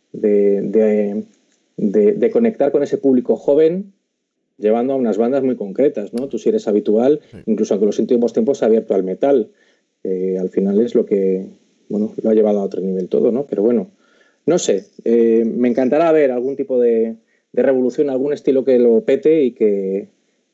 conectar con ese público joven, llevando a unas bandas muy concretas, ¿no? Tú si eres habitual, sí. Incluso aunque los últimos tiempos se ha abierto al metal, al final es lo que, bueno, lo ha llevado a otro nivel todo, ¿no? Pero bueno, no sé, me encantará ver algún tipo de revolución, algún estilo que lo pete y que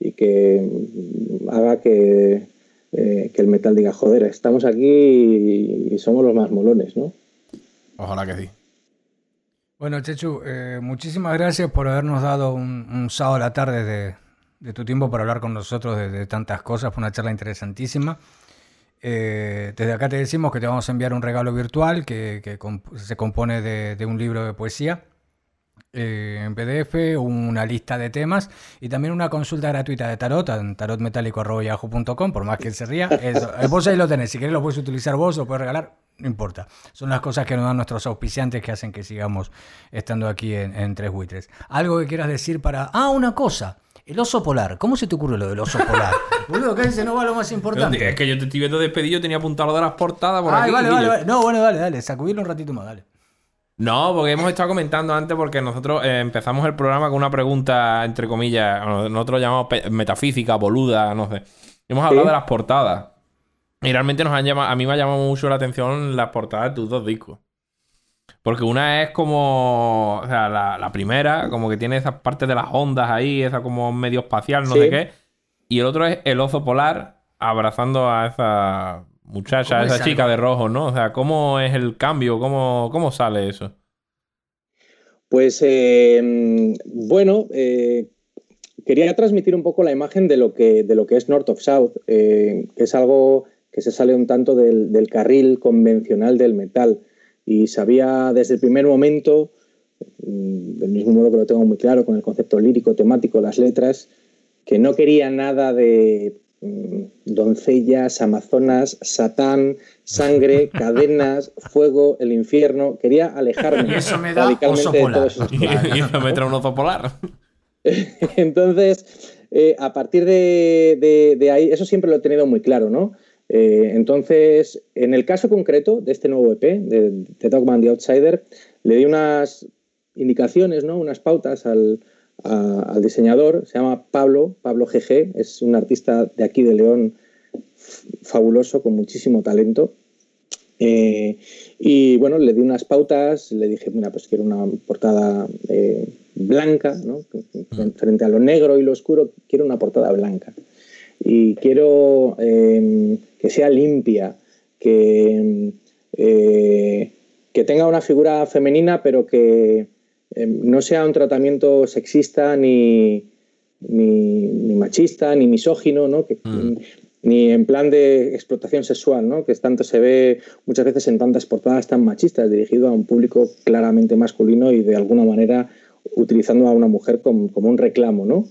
haga que el metal diga, joder, estamos aquí y somos los más molones, ¿no? Ojalá que sí. Bueno, Chechu, muchísimas gracias por habernos dado un sábado a la tarde de tu tiempo para hablar con nosotros de tantas cosas. Fue una charla interesantísima. Desde acá te decimos que te vamos a enviar un regalo virtual que se compone de un libro de poesía en PDF, una lista de temas y también una consulta gratuita de tarot en tarotmetálico@yahoo.com, por más que él se ría. Eso. Vos ahí lo tenés, si querés lo puedes utilizar vos, lo puedes regalar, no importa. Son las cosas que nos dan nuestros auspiciantes que hacen que sigamos estando aquí en Tres Buitres. Algo que quieras decir para... una cosa. El oso polar. ¿Cómo se te ocurre lo del oso polar? Boludo, que se no va lo más importante. Es que yo te estoy viendo despedido, tenía apuntado lo de las portadas por aquí. Vale. No, bueno, dale. Sacudirlo un ratito más, dale. No, porque hemos estado comentando antes, porque nosotros empezamos el programa con una pregunta, entre comillas, nosotros lo llamamos metafísica, boluda, no sé. Hemos hablado de las portadas. Y realmente a mí me ha llamado mucho la atención las portadas de tus dos discos. Porque una es como, o sea, la primera, como que tiene esas partes de las ondas ahí, esa como medio espacial, no sé qué. Y el otro es el oso polar abrazando a esa muchacha, a esa chica de rojo, ¿no? O sea, ¿cómo es el cambio? ¿Cómo sale eso? Pues, bueno, quería transmitir un poco la imagen de lo que es North of South, que es algo que se sale un tanto del carril convencional del metal. Y sabía desde el primer momento, del mismo modo que lo tengo muy claro con el concepto lírico, temático, las letras, que no quería nada de doncellas, amazonas, Satán, sangre, cadenas, fuego, el infierno. Quería alejarme eso me da radicalmente de todos esos planes, y eso me trae un oso polar. Entonces, a partir de ahí, eso siempre lo he tenido muy claro, ¿no? Entonces, en el caso concreto de este nuevo EP, de The Dogman, The Outsider, le di unas indicaciones, ¿no? Unas pautas al diseñador. Se llama Pablo GG, es un artista de aquí de León fabuloso, con muchísimo talento. Y bueno, le di unas pautas, le dije, mira, pues quiero una portada blanca, ¿no? Frente a lo negro y lo oscuro, quiero una portada blanca. Y quiero que sea limpia, que tenga una figura femenina, pero que no sea un tratamiento sexista ni machista, ni misógino, ¿no? Ni en plan de explotación sexual, ¿no? Que tanto se ve muchas veces en tantas portadas tan machistas, dirigido a un público claramente masculino y de alguna manera utilizando a una mujer como un reclamo, ¿no?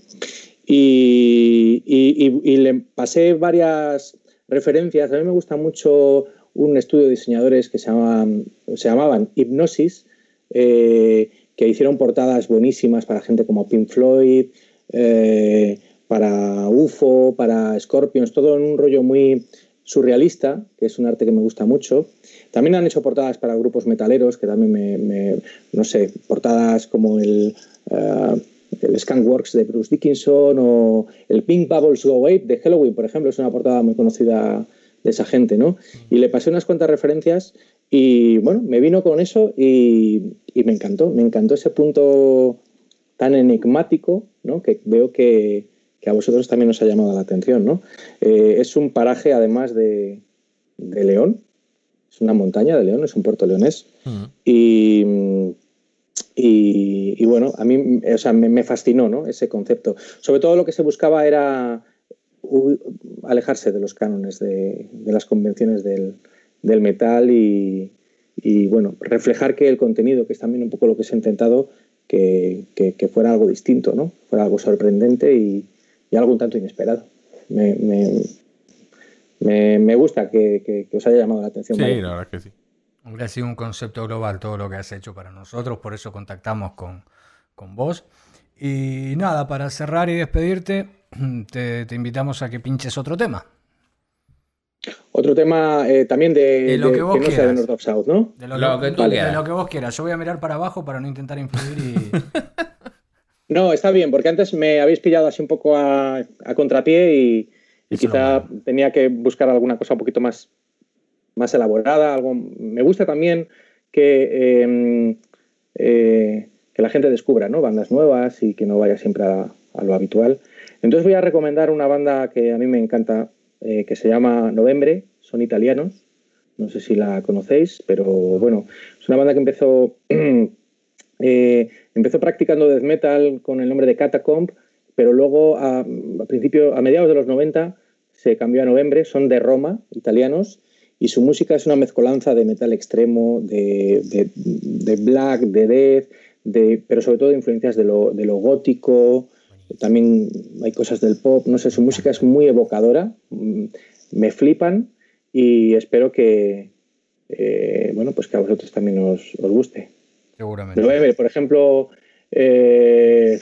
Y le pasé varias referencias. A mí me gusta mucho un estudio de diseñadores que se llamaban Hipnosis, que hicieron portadas buenísimas para gente como Pink Floyd, para UFO, para Scorpions, todo en un rollo muy surrealista, que es un arte que me gusta mucho. También han hecho portadas para grupos metaleros, que también no sé, portadas como el Skunkworks de Bruce Dickinson o el Pink Bubbles Go Ape de Helloween, por ejemplo, es una portada muy conocida de esa gente, ¿no? Y le pasé unas cuantas referencias y, bueno, me vino con eso y me encantó ese punto tan enigmático, ¿no? Que veo que a vosotros también os ha llamado la atención, ¿no? Es un paraje, además de León, es una montaña de León, es un puerto leonés. Y bueno, a mí, o sea, me fascinó, ¿no? Ese concepto. Sobre todo lo que se buscaba era alejarse de los cánones, de las convenciones del metal y bueno, reflejar que el contenido, que es también un poco lo que se ha intentado, que fuera algo distinto, ¿no? Fuera algo sorprendente y algo un tanto inesperado. Me gusta que os haya llamado la atención. Sí, ¿vale? la verdad es que sí. Hombre, ha sido un concepto global todo lo que has hecho para nosotros, por eso contactamos con vos. Y nada, para cerrar y despedirte, te invitamos a que pinches otro tema. Otro tema también De lo que vos no sea de quieras. North of South, ¿no? De lo que tú vale, quieras. de lo que vos quieras. Yo voy a mirar para abajo para no intentar influir y... No, está bien, porque antes me habéis pillado así un poco a contrapié y Eso quizá es lo bueno. tenía que buscar alguna cosa un poquito más elaborada. Algo. Me gusta también que la gente descubra, ¿no? Bandas nuevas y que no vaya siempre a lo habitual. Entonces voy a recomendar una banda que a mí me encanta, que se llama Novembre, son italianos. No sé si la conocéis, pero bueno, es una banda que empezó practicando death metal con el nombre de Catacomb, pero luego a mediados de los 90 se cambió a Novembre, son de Roma, italianos, y su música es una mezcolanza de metal extremo, de black, de death, pero sobre todo de influencias de lo gótico. También hay cosas del pop, no sé, su música es muy evocadora, me flipan y espero que bueno, pues que a vosotros también os guste. Seguramente. Novembre, por ejemplo, ¿qué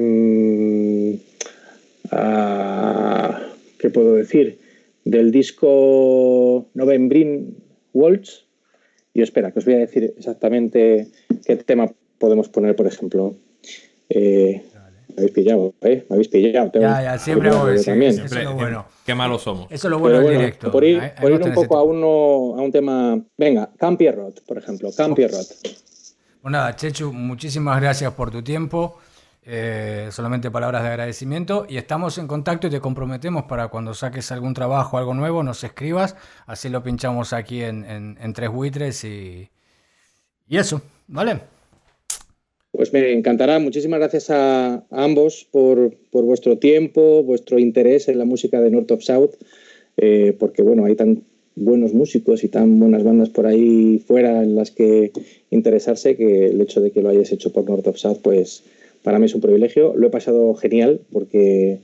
puedo decir? Del disco Novembrine Waltz. Y espera, que os voy a decir exactamente qué tema podemos poner, por ejemplo. Me habéis pillado, ¿eh? Me habéis pillado. Ya, siempre hago eso. También. Eso es lo bueno. Qué malos somos. Eso es lo bueno del directo. Por ir Ahí vos un tenés poco esto. a un tema... Venga, Campierrot, por ejemplo. Campierrot. Pues nada, Chechu, muchísimas gracias por tu tiempo. Solamente palabras de agradecimiento y estamos en contacto y te comprometemos para cuando saques algún trabajo, algo nuevo, nos escribas, así lo pinchamos aquí en Tres Buitres y eso, ¿vale? Pues me encantará. Muchísimas gracias a ambos por vuestro tiempo, vuestro interés en la música de North of South, porque bueno, hay tan buenos músicos y tan buenas bandas por ahí fuera en las que interesarse, que el hecho de que lo hayáis hecho por North of South, pues para mí es un privilegio. Lo he pasado genial porque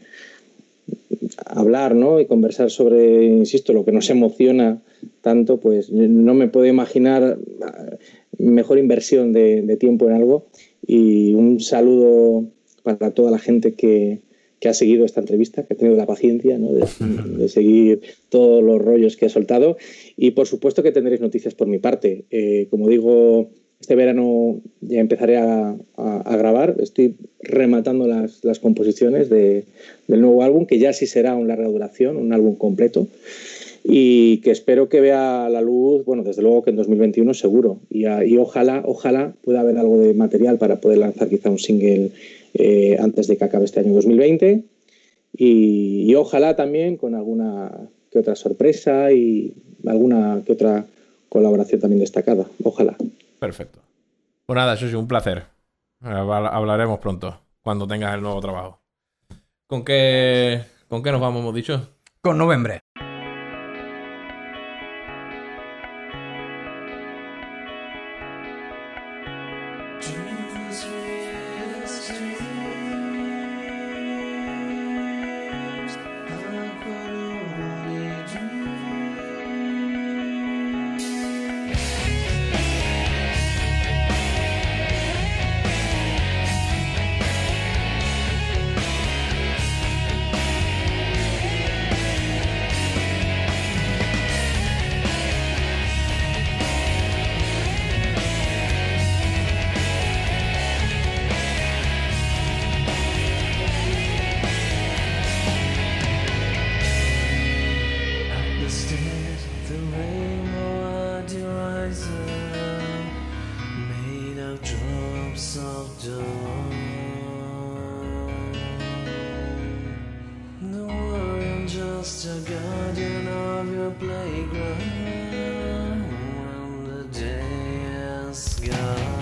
hablar, ¿no? Y conversar sobre, insisto, lo que nos emociona tanto, pues no me puedo imaginar mejor inversión de tiempo en algo. Y un saludo para toda la gente que ha seguido esta entrevista, que ha tenido la paciencia, ¿no? de seguir todos los rollos que he soltado. Y por supuesto que tendréis noticias por mi parte. Como digo, este verano ya empezaré a grabar. Estoy rematando las composiciones del nuevo álbum, que ya sí será un larga duración, un álbum completo. Y que espero que vea la luz, bueno, desde luego que en 2021 seguro. Y ojalá pueda haber algo de material para poder lanzar quizá un single antes de que acabe este año 2020. Y ojalá también con alguna que otra sorpresa y alguna que otra colaboración también destacada. Ojalá. Perfecto. Pues nada, Xuxu, un placer. Hablaremos pronto, cuando tengas el nuevo trabajo. ¿Con qué nos vamos, hemos dicho? Con Novembre. Instead, the rainbow at your horizon, made of drops of dawn. No, I'm just a guardian of your playground when the day is gone.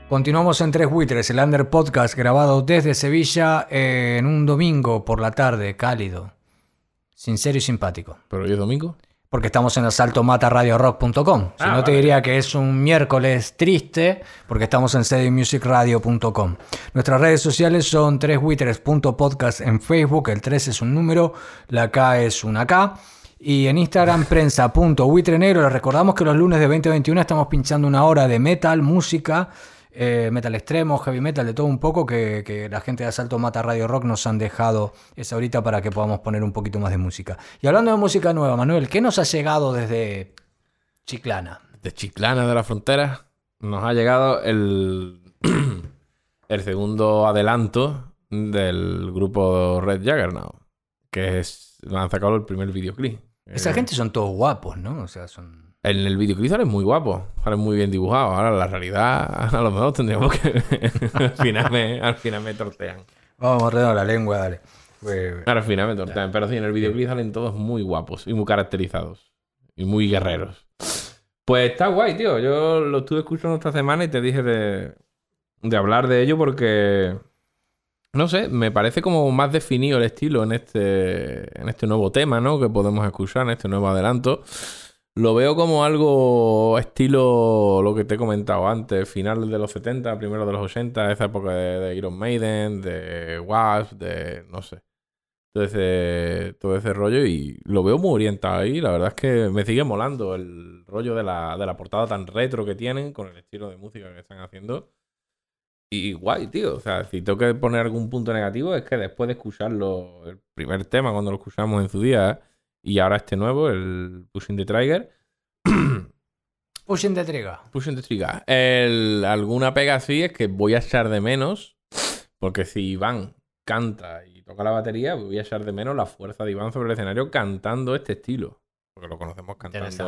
Continuamos en Tres Buitres, el Under Podcast grabado desde Sevilla en un domingo por la tarde, cálido, sincero y simpático. ¿Pero hoy es domingo? Porque estamos en asaltomataradiorock.com. Si no te diría que es un miércoles triste, porque estamos en cdmusicradio.com. Nuestras redes sociales son tresbuitres.podcast en Facebook, el 3 es un número, la K es una K. Y en Instagram, prensa.buitrenegro. Les recordamos que los lunes de 20 a 21 estamos pinchando una hora de metal, música, metal extremo, heavy metal, de todo un poco, que la gente de Asalto Mata Radio Rock nos han dejado esa horita para que podamos poner un poquito más de música. Y hablando de música nueva, Manuel, ¿qué nos ha llegado desde Chiclana? De Chiclana de la Frontera nos ha llegado el segundo adelanto del grupo Red Juggernaut, que han sacado el primer videoclip. Esa gente son todos guapos, ¿no? O sea, son... En el videoclip salen muy guapos, salen muy bien dibujados. Ahora, la realidad, a lo mejor tendríamos que... al final me tortean. Vamos a morder la lengua, dale. Al final me tortean. Pero sí, en el videoclip salen todos muy guapos y muy caracterizados. Y muy guerreros. Pues está guay, tío. Yo lo estuve escuchando esta semana y te dije de hablar de ello porque... No sé, me parece como más definido el estilo en este nuevo tema, ¿no? Que podemos escuchar en este nuevo adelanto. Lo veo como algo estilo lo que te he comentado antes, finales de los 70, primero de los 80, esa época de Iron Maiden, de Wasp, de no sé. Todo ese rollo y lo veo muy orientado ahí. La verdad es que me sigue molando el rollo de la portada tan retro que tienen con el estilo de música que están haciendo. Y guay, tío. O sea, si tengo que poner algún punto negativo es que después de escucharlo, el primer tema cuando lo escuchamos en su día y ahora este nuevo, el Pushing the Trigger. Pushing the Trigger. Pushing the Trigger. Alguna pega así es que voy a echar de menos, porque si Iván canta y toca la batería, voy a echar de menos la fuerza de Iván sobre el escenario cantando este estilo. Porque lo conocemos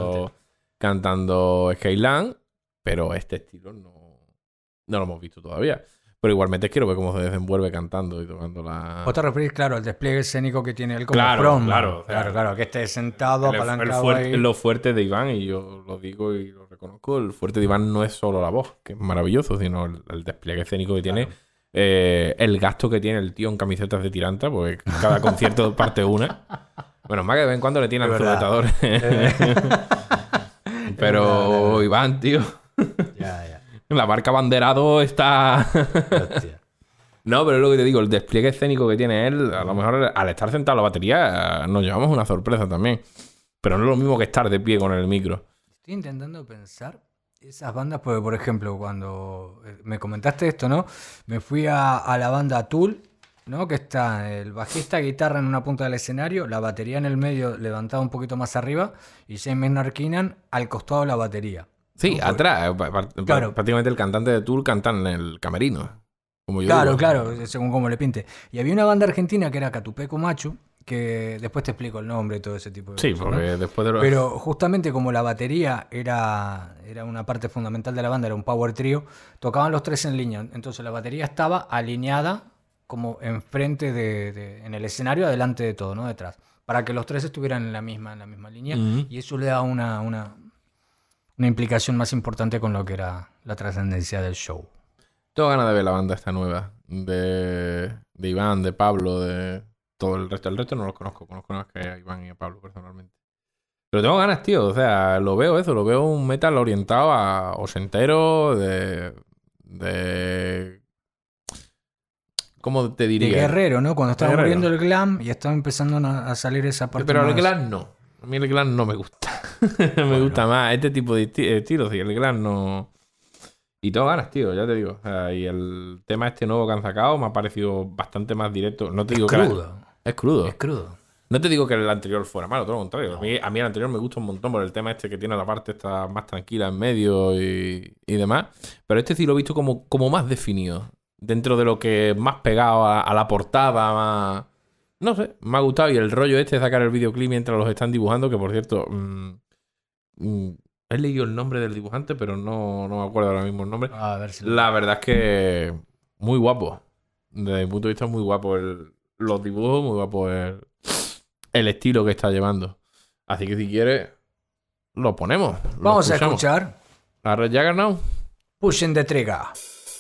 cantando Skyland, pero este estilo no lo hemos visto todavía. Pero igualmente quiero ver cómo se desenvuelve cantando y tocando la... ¿Vos te referís, claro, al despliegue escénico que tiene él como claro, frontman? Claro, claro, que esté sentado, apalancado ahí. Lo fuerte de Iván, y yo lo digo y lo reconozco, el fuerte de Iván no es solo la voz, que es maravilloso, sino el despliegue escénico que tiene, el gasto que tiene el tío en camisetas de tiranta, porque cada concierto parte una. Bueno, más que de vez en cuando le tienen al sujetador. Pero Iván, tío... Ya. La marca abanderado está... Hostia. No, pero es lo que te digo, el despliegue escénico que tiene él, a lo mejor al estar sentado en la batería nos llevamos una sorpresa también. Pero no es lo mismo que estar de pie con el micro. Estoy intentando pensar esas bandas, porque por ejemplo, cuando me comentaste esto, ¿no? Me fui a la banda Tool, ¿no? Que está el bajista, guitarra en una punta del escenario, la batería en el medio levantada un poquito más arriba y James Maynard Keenan al costado de la batería. Sí, ¿no? atrás. Claro. Prácticamente el cantante de Tool canta en el camerino. Como yo Claro, digo. claro, según como le pinte. Y había una banda argentina que era Catupecu Machu, que después te explico el nombre y todo ese tipo de Sí, cosas, porque ¿no? después de los... Pero justamente como la batería era una parte fundamental de la banda, era un power trio, tocaban los tres en línea. Entonces la batería estaba alineada como enfrente en el escenario, adelante de todo, no detrás, para que los tres estuvieran en la misma línea. Y eso le da una implicación más importante con lo que era la trascendencia del show. Tengo ganas de ver la banda esta nueva. De Iván, de Pablo, de todo el resto. El resto no los conozco. Conozco nada más que a Iván y a Pablo personalmente. Pero tengo ganas, tío. O sea, lo veo un metal orientado a ochentero, de... ¿Cómo te diría? De guerrero, ¿no? Cuando estaba Guerrero. muriendo el glam y estaba empezando a salir esa parte. Pero más... el glam no. A mí el glam no me gusta. Me gusta más este tipo de estilos. Y el glam no... Y tengo ganas, tío, ya te digo. O sea, y el tema este nuevo que han sacado me ha parecido bastante más directo. No te digo crudo. Es crudo. Es crudo. No te digo que el anterior fuera malo, todo lo contrario. A mí el anterior me gusta un montón por el tema este que tiene la parte esta más tranquila en medio y demás. Pero este sí lo he visto como más definido. Dentro de lo que más pegado a la portada, más... No sé, me ha gustado. Y el rollo este de sacar el videoclip mientras los están dibujando, que por cierto... he leído el nombre del dibujante, pero no me acuerdo ahora mismo el nombre. A ver si La verdad es que muy guapo. Desde mi punto de vista, muy guapo los dibujos, muy guapo el estilo que está llevando. Así que si quieres, lo ponemos. Vamos a escuchar a Red Juggernaut. Pushing the Trigger.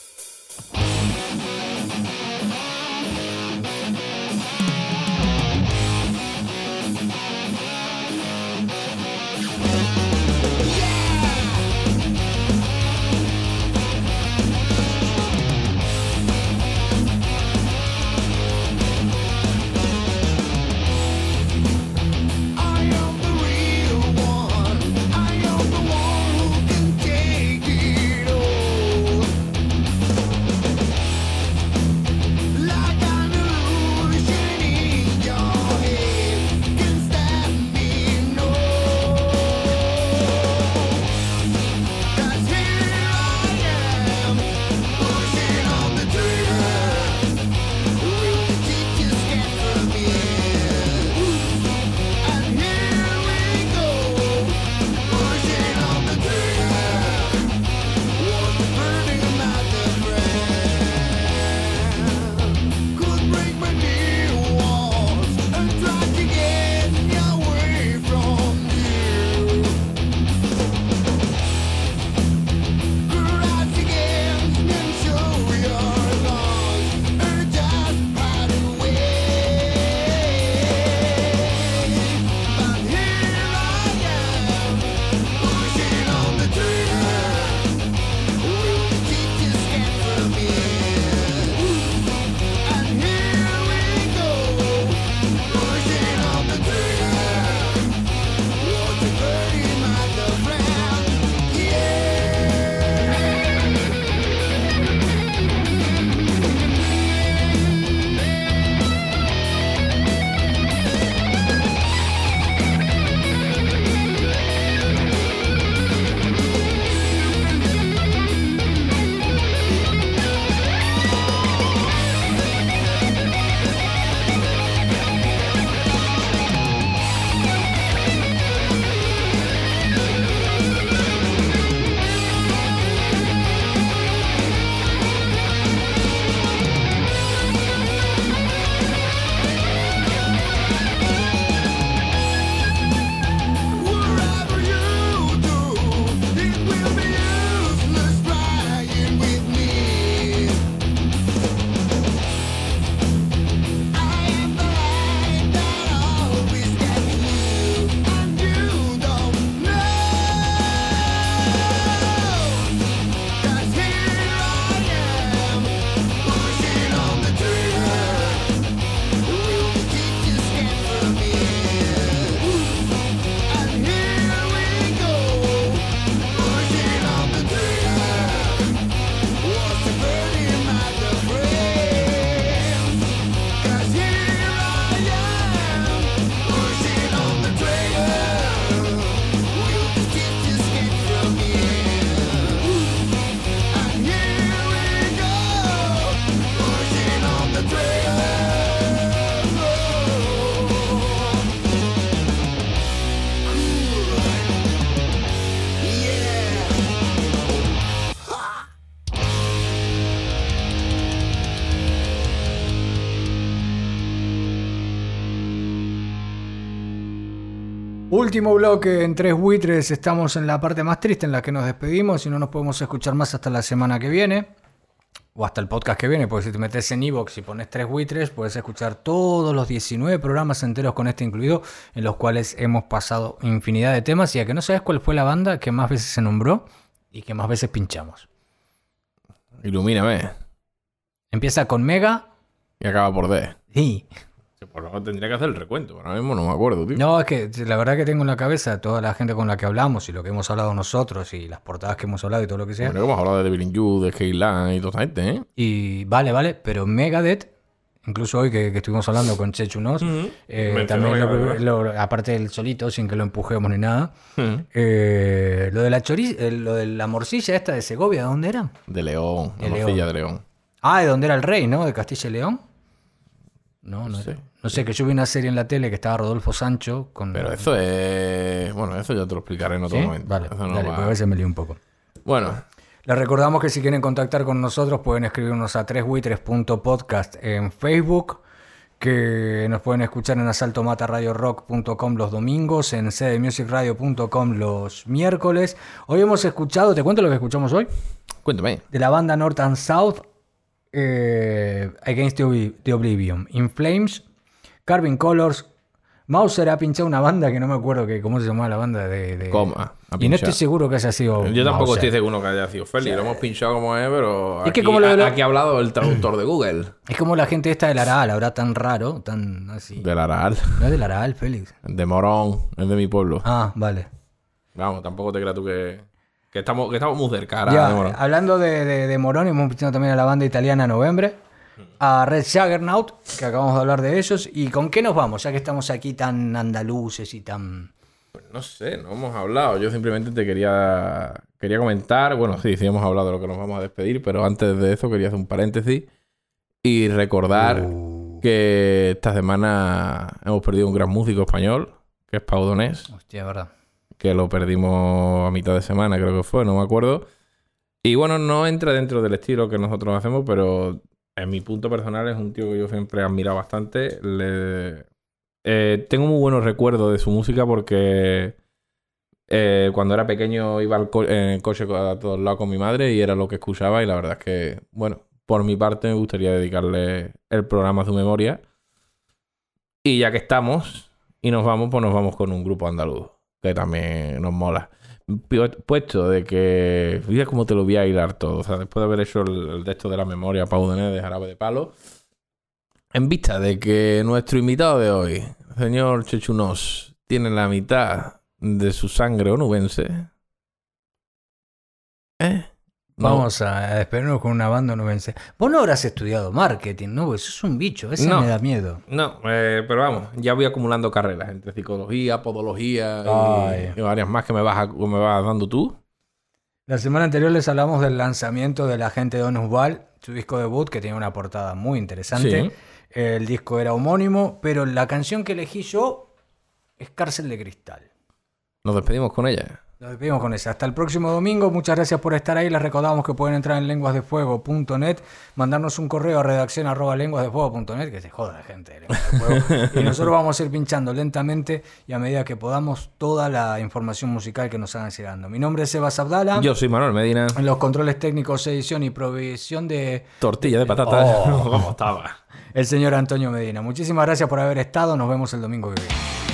Último bloque en Tres Buitres. Estamos en la parte más triste en la que nos despedimos y no nos podemos escuchar más hasta la semana que viene. O hasta el podcast que viene, porque si te metes en iVoox y pones Tres Buitres, puedes escuchar todos los 19 programas enteros con este incluido, en los cuales hemos pasado infinidad de temas. Y a que no sabes cuál fue la banda que más veces se nombró y que más veces pinchamos. Ilumíname. Empieza con Mega. Y acaba por D. Sí. Por lo menos tendría que hacer el recuento, pero ahora mismo no me acuerdo, tío. No, es que la verdad que tengo en la cabeza toda la gente con la que hablamos y lo que hemos hablado nosotros y las portadas que hemos hablado y todo lo que sea. Bueno, hemos hablado de Devil in You, de Keyland y toda esa gente, ¿eh? Y vale, pero Megadeth, incluso hoy que estuvimos hablando con Chechu Nos, también aparte del solito, sin que lo empujemos ni nada, lo de la morcilla esta de Segovia, ¿de dónde era? De León, De la morcilla de León. Ah, de dónde era el rey, ¿no? De Castilla y León. No sé. No sé, que yo vi una serie en la tele que estaba Rodolfo Sancho con... Pero eso es... Bueno, eso ya te lo explicaré en otro ¿Sí? momento. Vale, Eso no dale, va- porque a veces me lío un poco. Bueno, Les recordamos que si quieren contactar con nosotros pueden escribirnos a tresbuitres.podcast en Facebook, que nos pueden escuchar en asaltomataradiorock.com los domingos, en cdmusicradio.com los miércoles. Hoy hemos escuchado, ¿te cuento lo que escuchamos hoy? cuéntame. De la banda North and South, Against the Oblivion, In Flames, Carving Colors. Mauser ha pinchado una banda que no me acuerdo cómo se llamaba la banda de... Coma. Y no estoy seguro que haya sido Yo tampoco Mauser. estoy seguro que haya sido Félix. Lo hemos pinchado como es, pero Es aquí, que como lo de aquí ha hablado el traductor de Google. Es como la gente esta del Araal, ahora tan raro, tan así. Del Aral. No es del Araal, Félix. De Morón. Es de mi pueblo. Ah, vale. Vamos, tampoco te creas tú que estamos muy cerca ahora Ya, de Morón. hablando de Morón, hemos pinchado también a la banda italiana Novembre, a Red Juggernaut, que acabamos de hablar de ellos. ¿Y con qué nos vamos? Ya que estamos aquí tan andaluces y tan... Pues no sé, no hemos hablado. Yo simplemente te quería comentar. Bueno, sí hemos hablado de lo que nos vamos a despedir, pero antes de eso quería hacer un paréntesis y recordar que esta semana hemos perdido un gran músico español, que es Pau Donés, Hostia, verdad. que lo perdimos a mitad de semana, creo que fue, no me acuerdo. Y bueno, no entra dentro del estilo que nosotros hacemos, pero en mi punto personal es un tío que yo siempre he admirado bastante. Tengo muy buenos recuerdos de su música porque cuando era pequeño iba en el coche a todos lados con mi madre y era lo que escuchaba, y la verdad es que, bueno, por mi parte me gustaría dedicarle el programa a su memoria. Y ya que estamos y nos vamos, pues nos vamos con un grupo andaluz que también nos mola. Puesto de que... Mira cómo te lo voy a hilar todo. O sea, después de haber hecho el texto de la memoria, Pau Donés de Jarabe de Palo, en vista de que nuestro invitado de hoy, el señor Chechu Nos, tiene la mitad de su sangre onubense, No. Vamos a despedirnos con una banda onubense. Vos no habrás estudiado marketing, ¿no? Porque eso es un bicho, ese No. me da miedo. No, pero vamos, ya voy acumulando carreras entre psicología, podología Ay. y varias más que me vas dando tú. La semana anterior les hablamos del lanzamiento de la gente de Onusval, su disco debut, que tenía una portada muy interesante. Sí. El disco era homónimo, pero la canción que elegí yo es Cárcel de Cristal. Nos despedimos con ella. Nos despedimos con esa. Hasta el próximo domingo. Muchas gracias por estar ahí. Les recordamos que pueden entrar en lenguasdefuego.net, mandarnos un correo a redacción@lenguasdefuego.net, que se joda la gente de Lenguas de Fuego. Y nosotros vamos a ir pinchando lentamente y a medida que podamos toda la información musical que nos hagan llegando. Mi nombre es Sebas Abdala. Yo soy Manuel Medina. En los controles técnicos, edición y provisión de Tortilla de patatas. Oh. ¿Cómo estaba? el señor Antonio Medina. Muchísimas gracias por haber estado. Nos vemos el domingo que viene.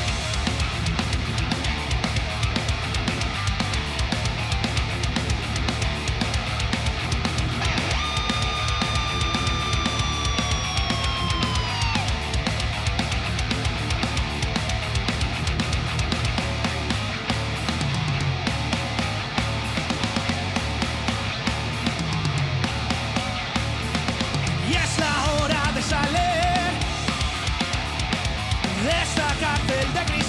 Y es la hora de salir de esta cárcel de cristal.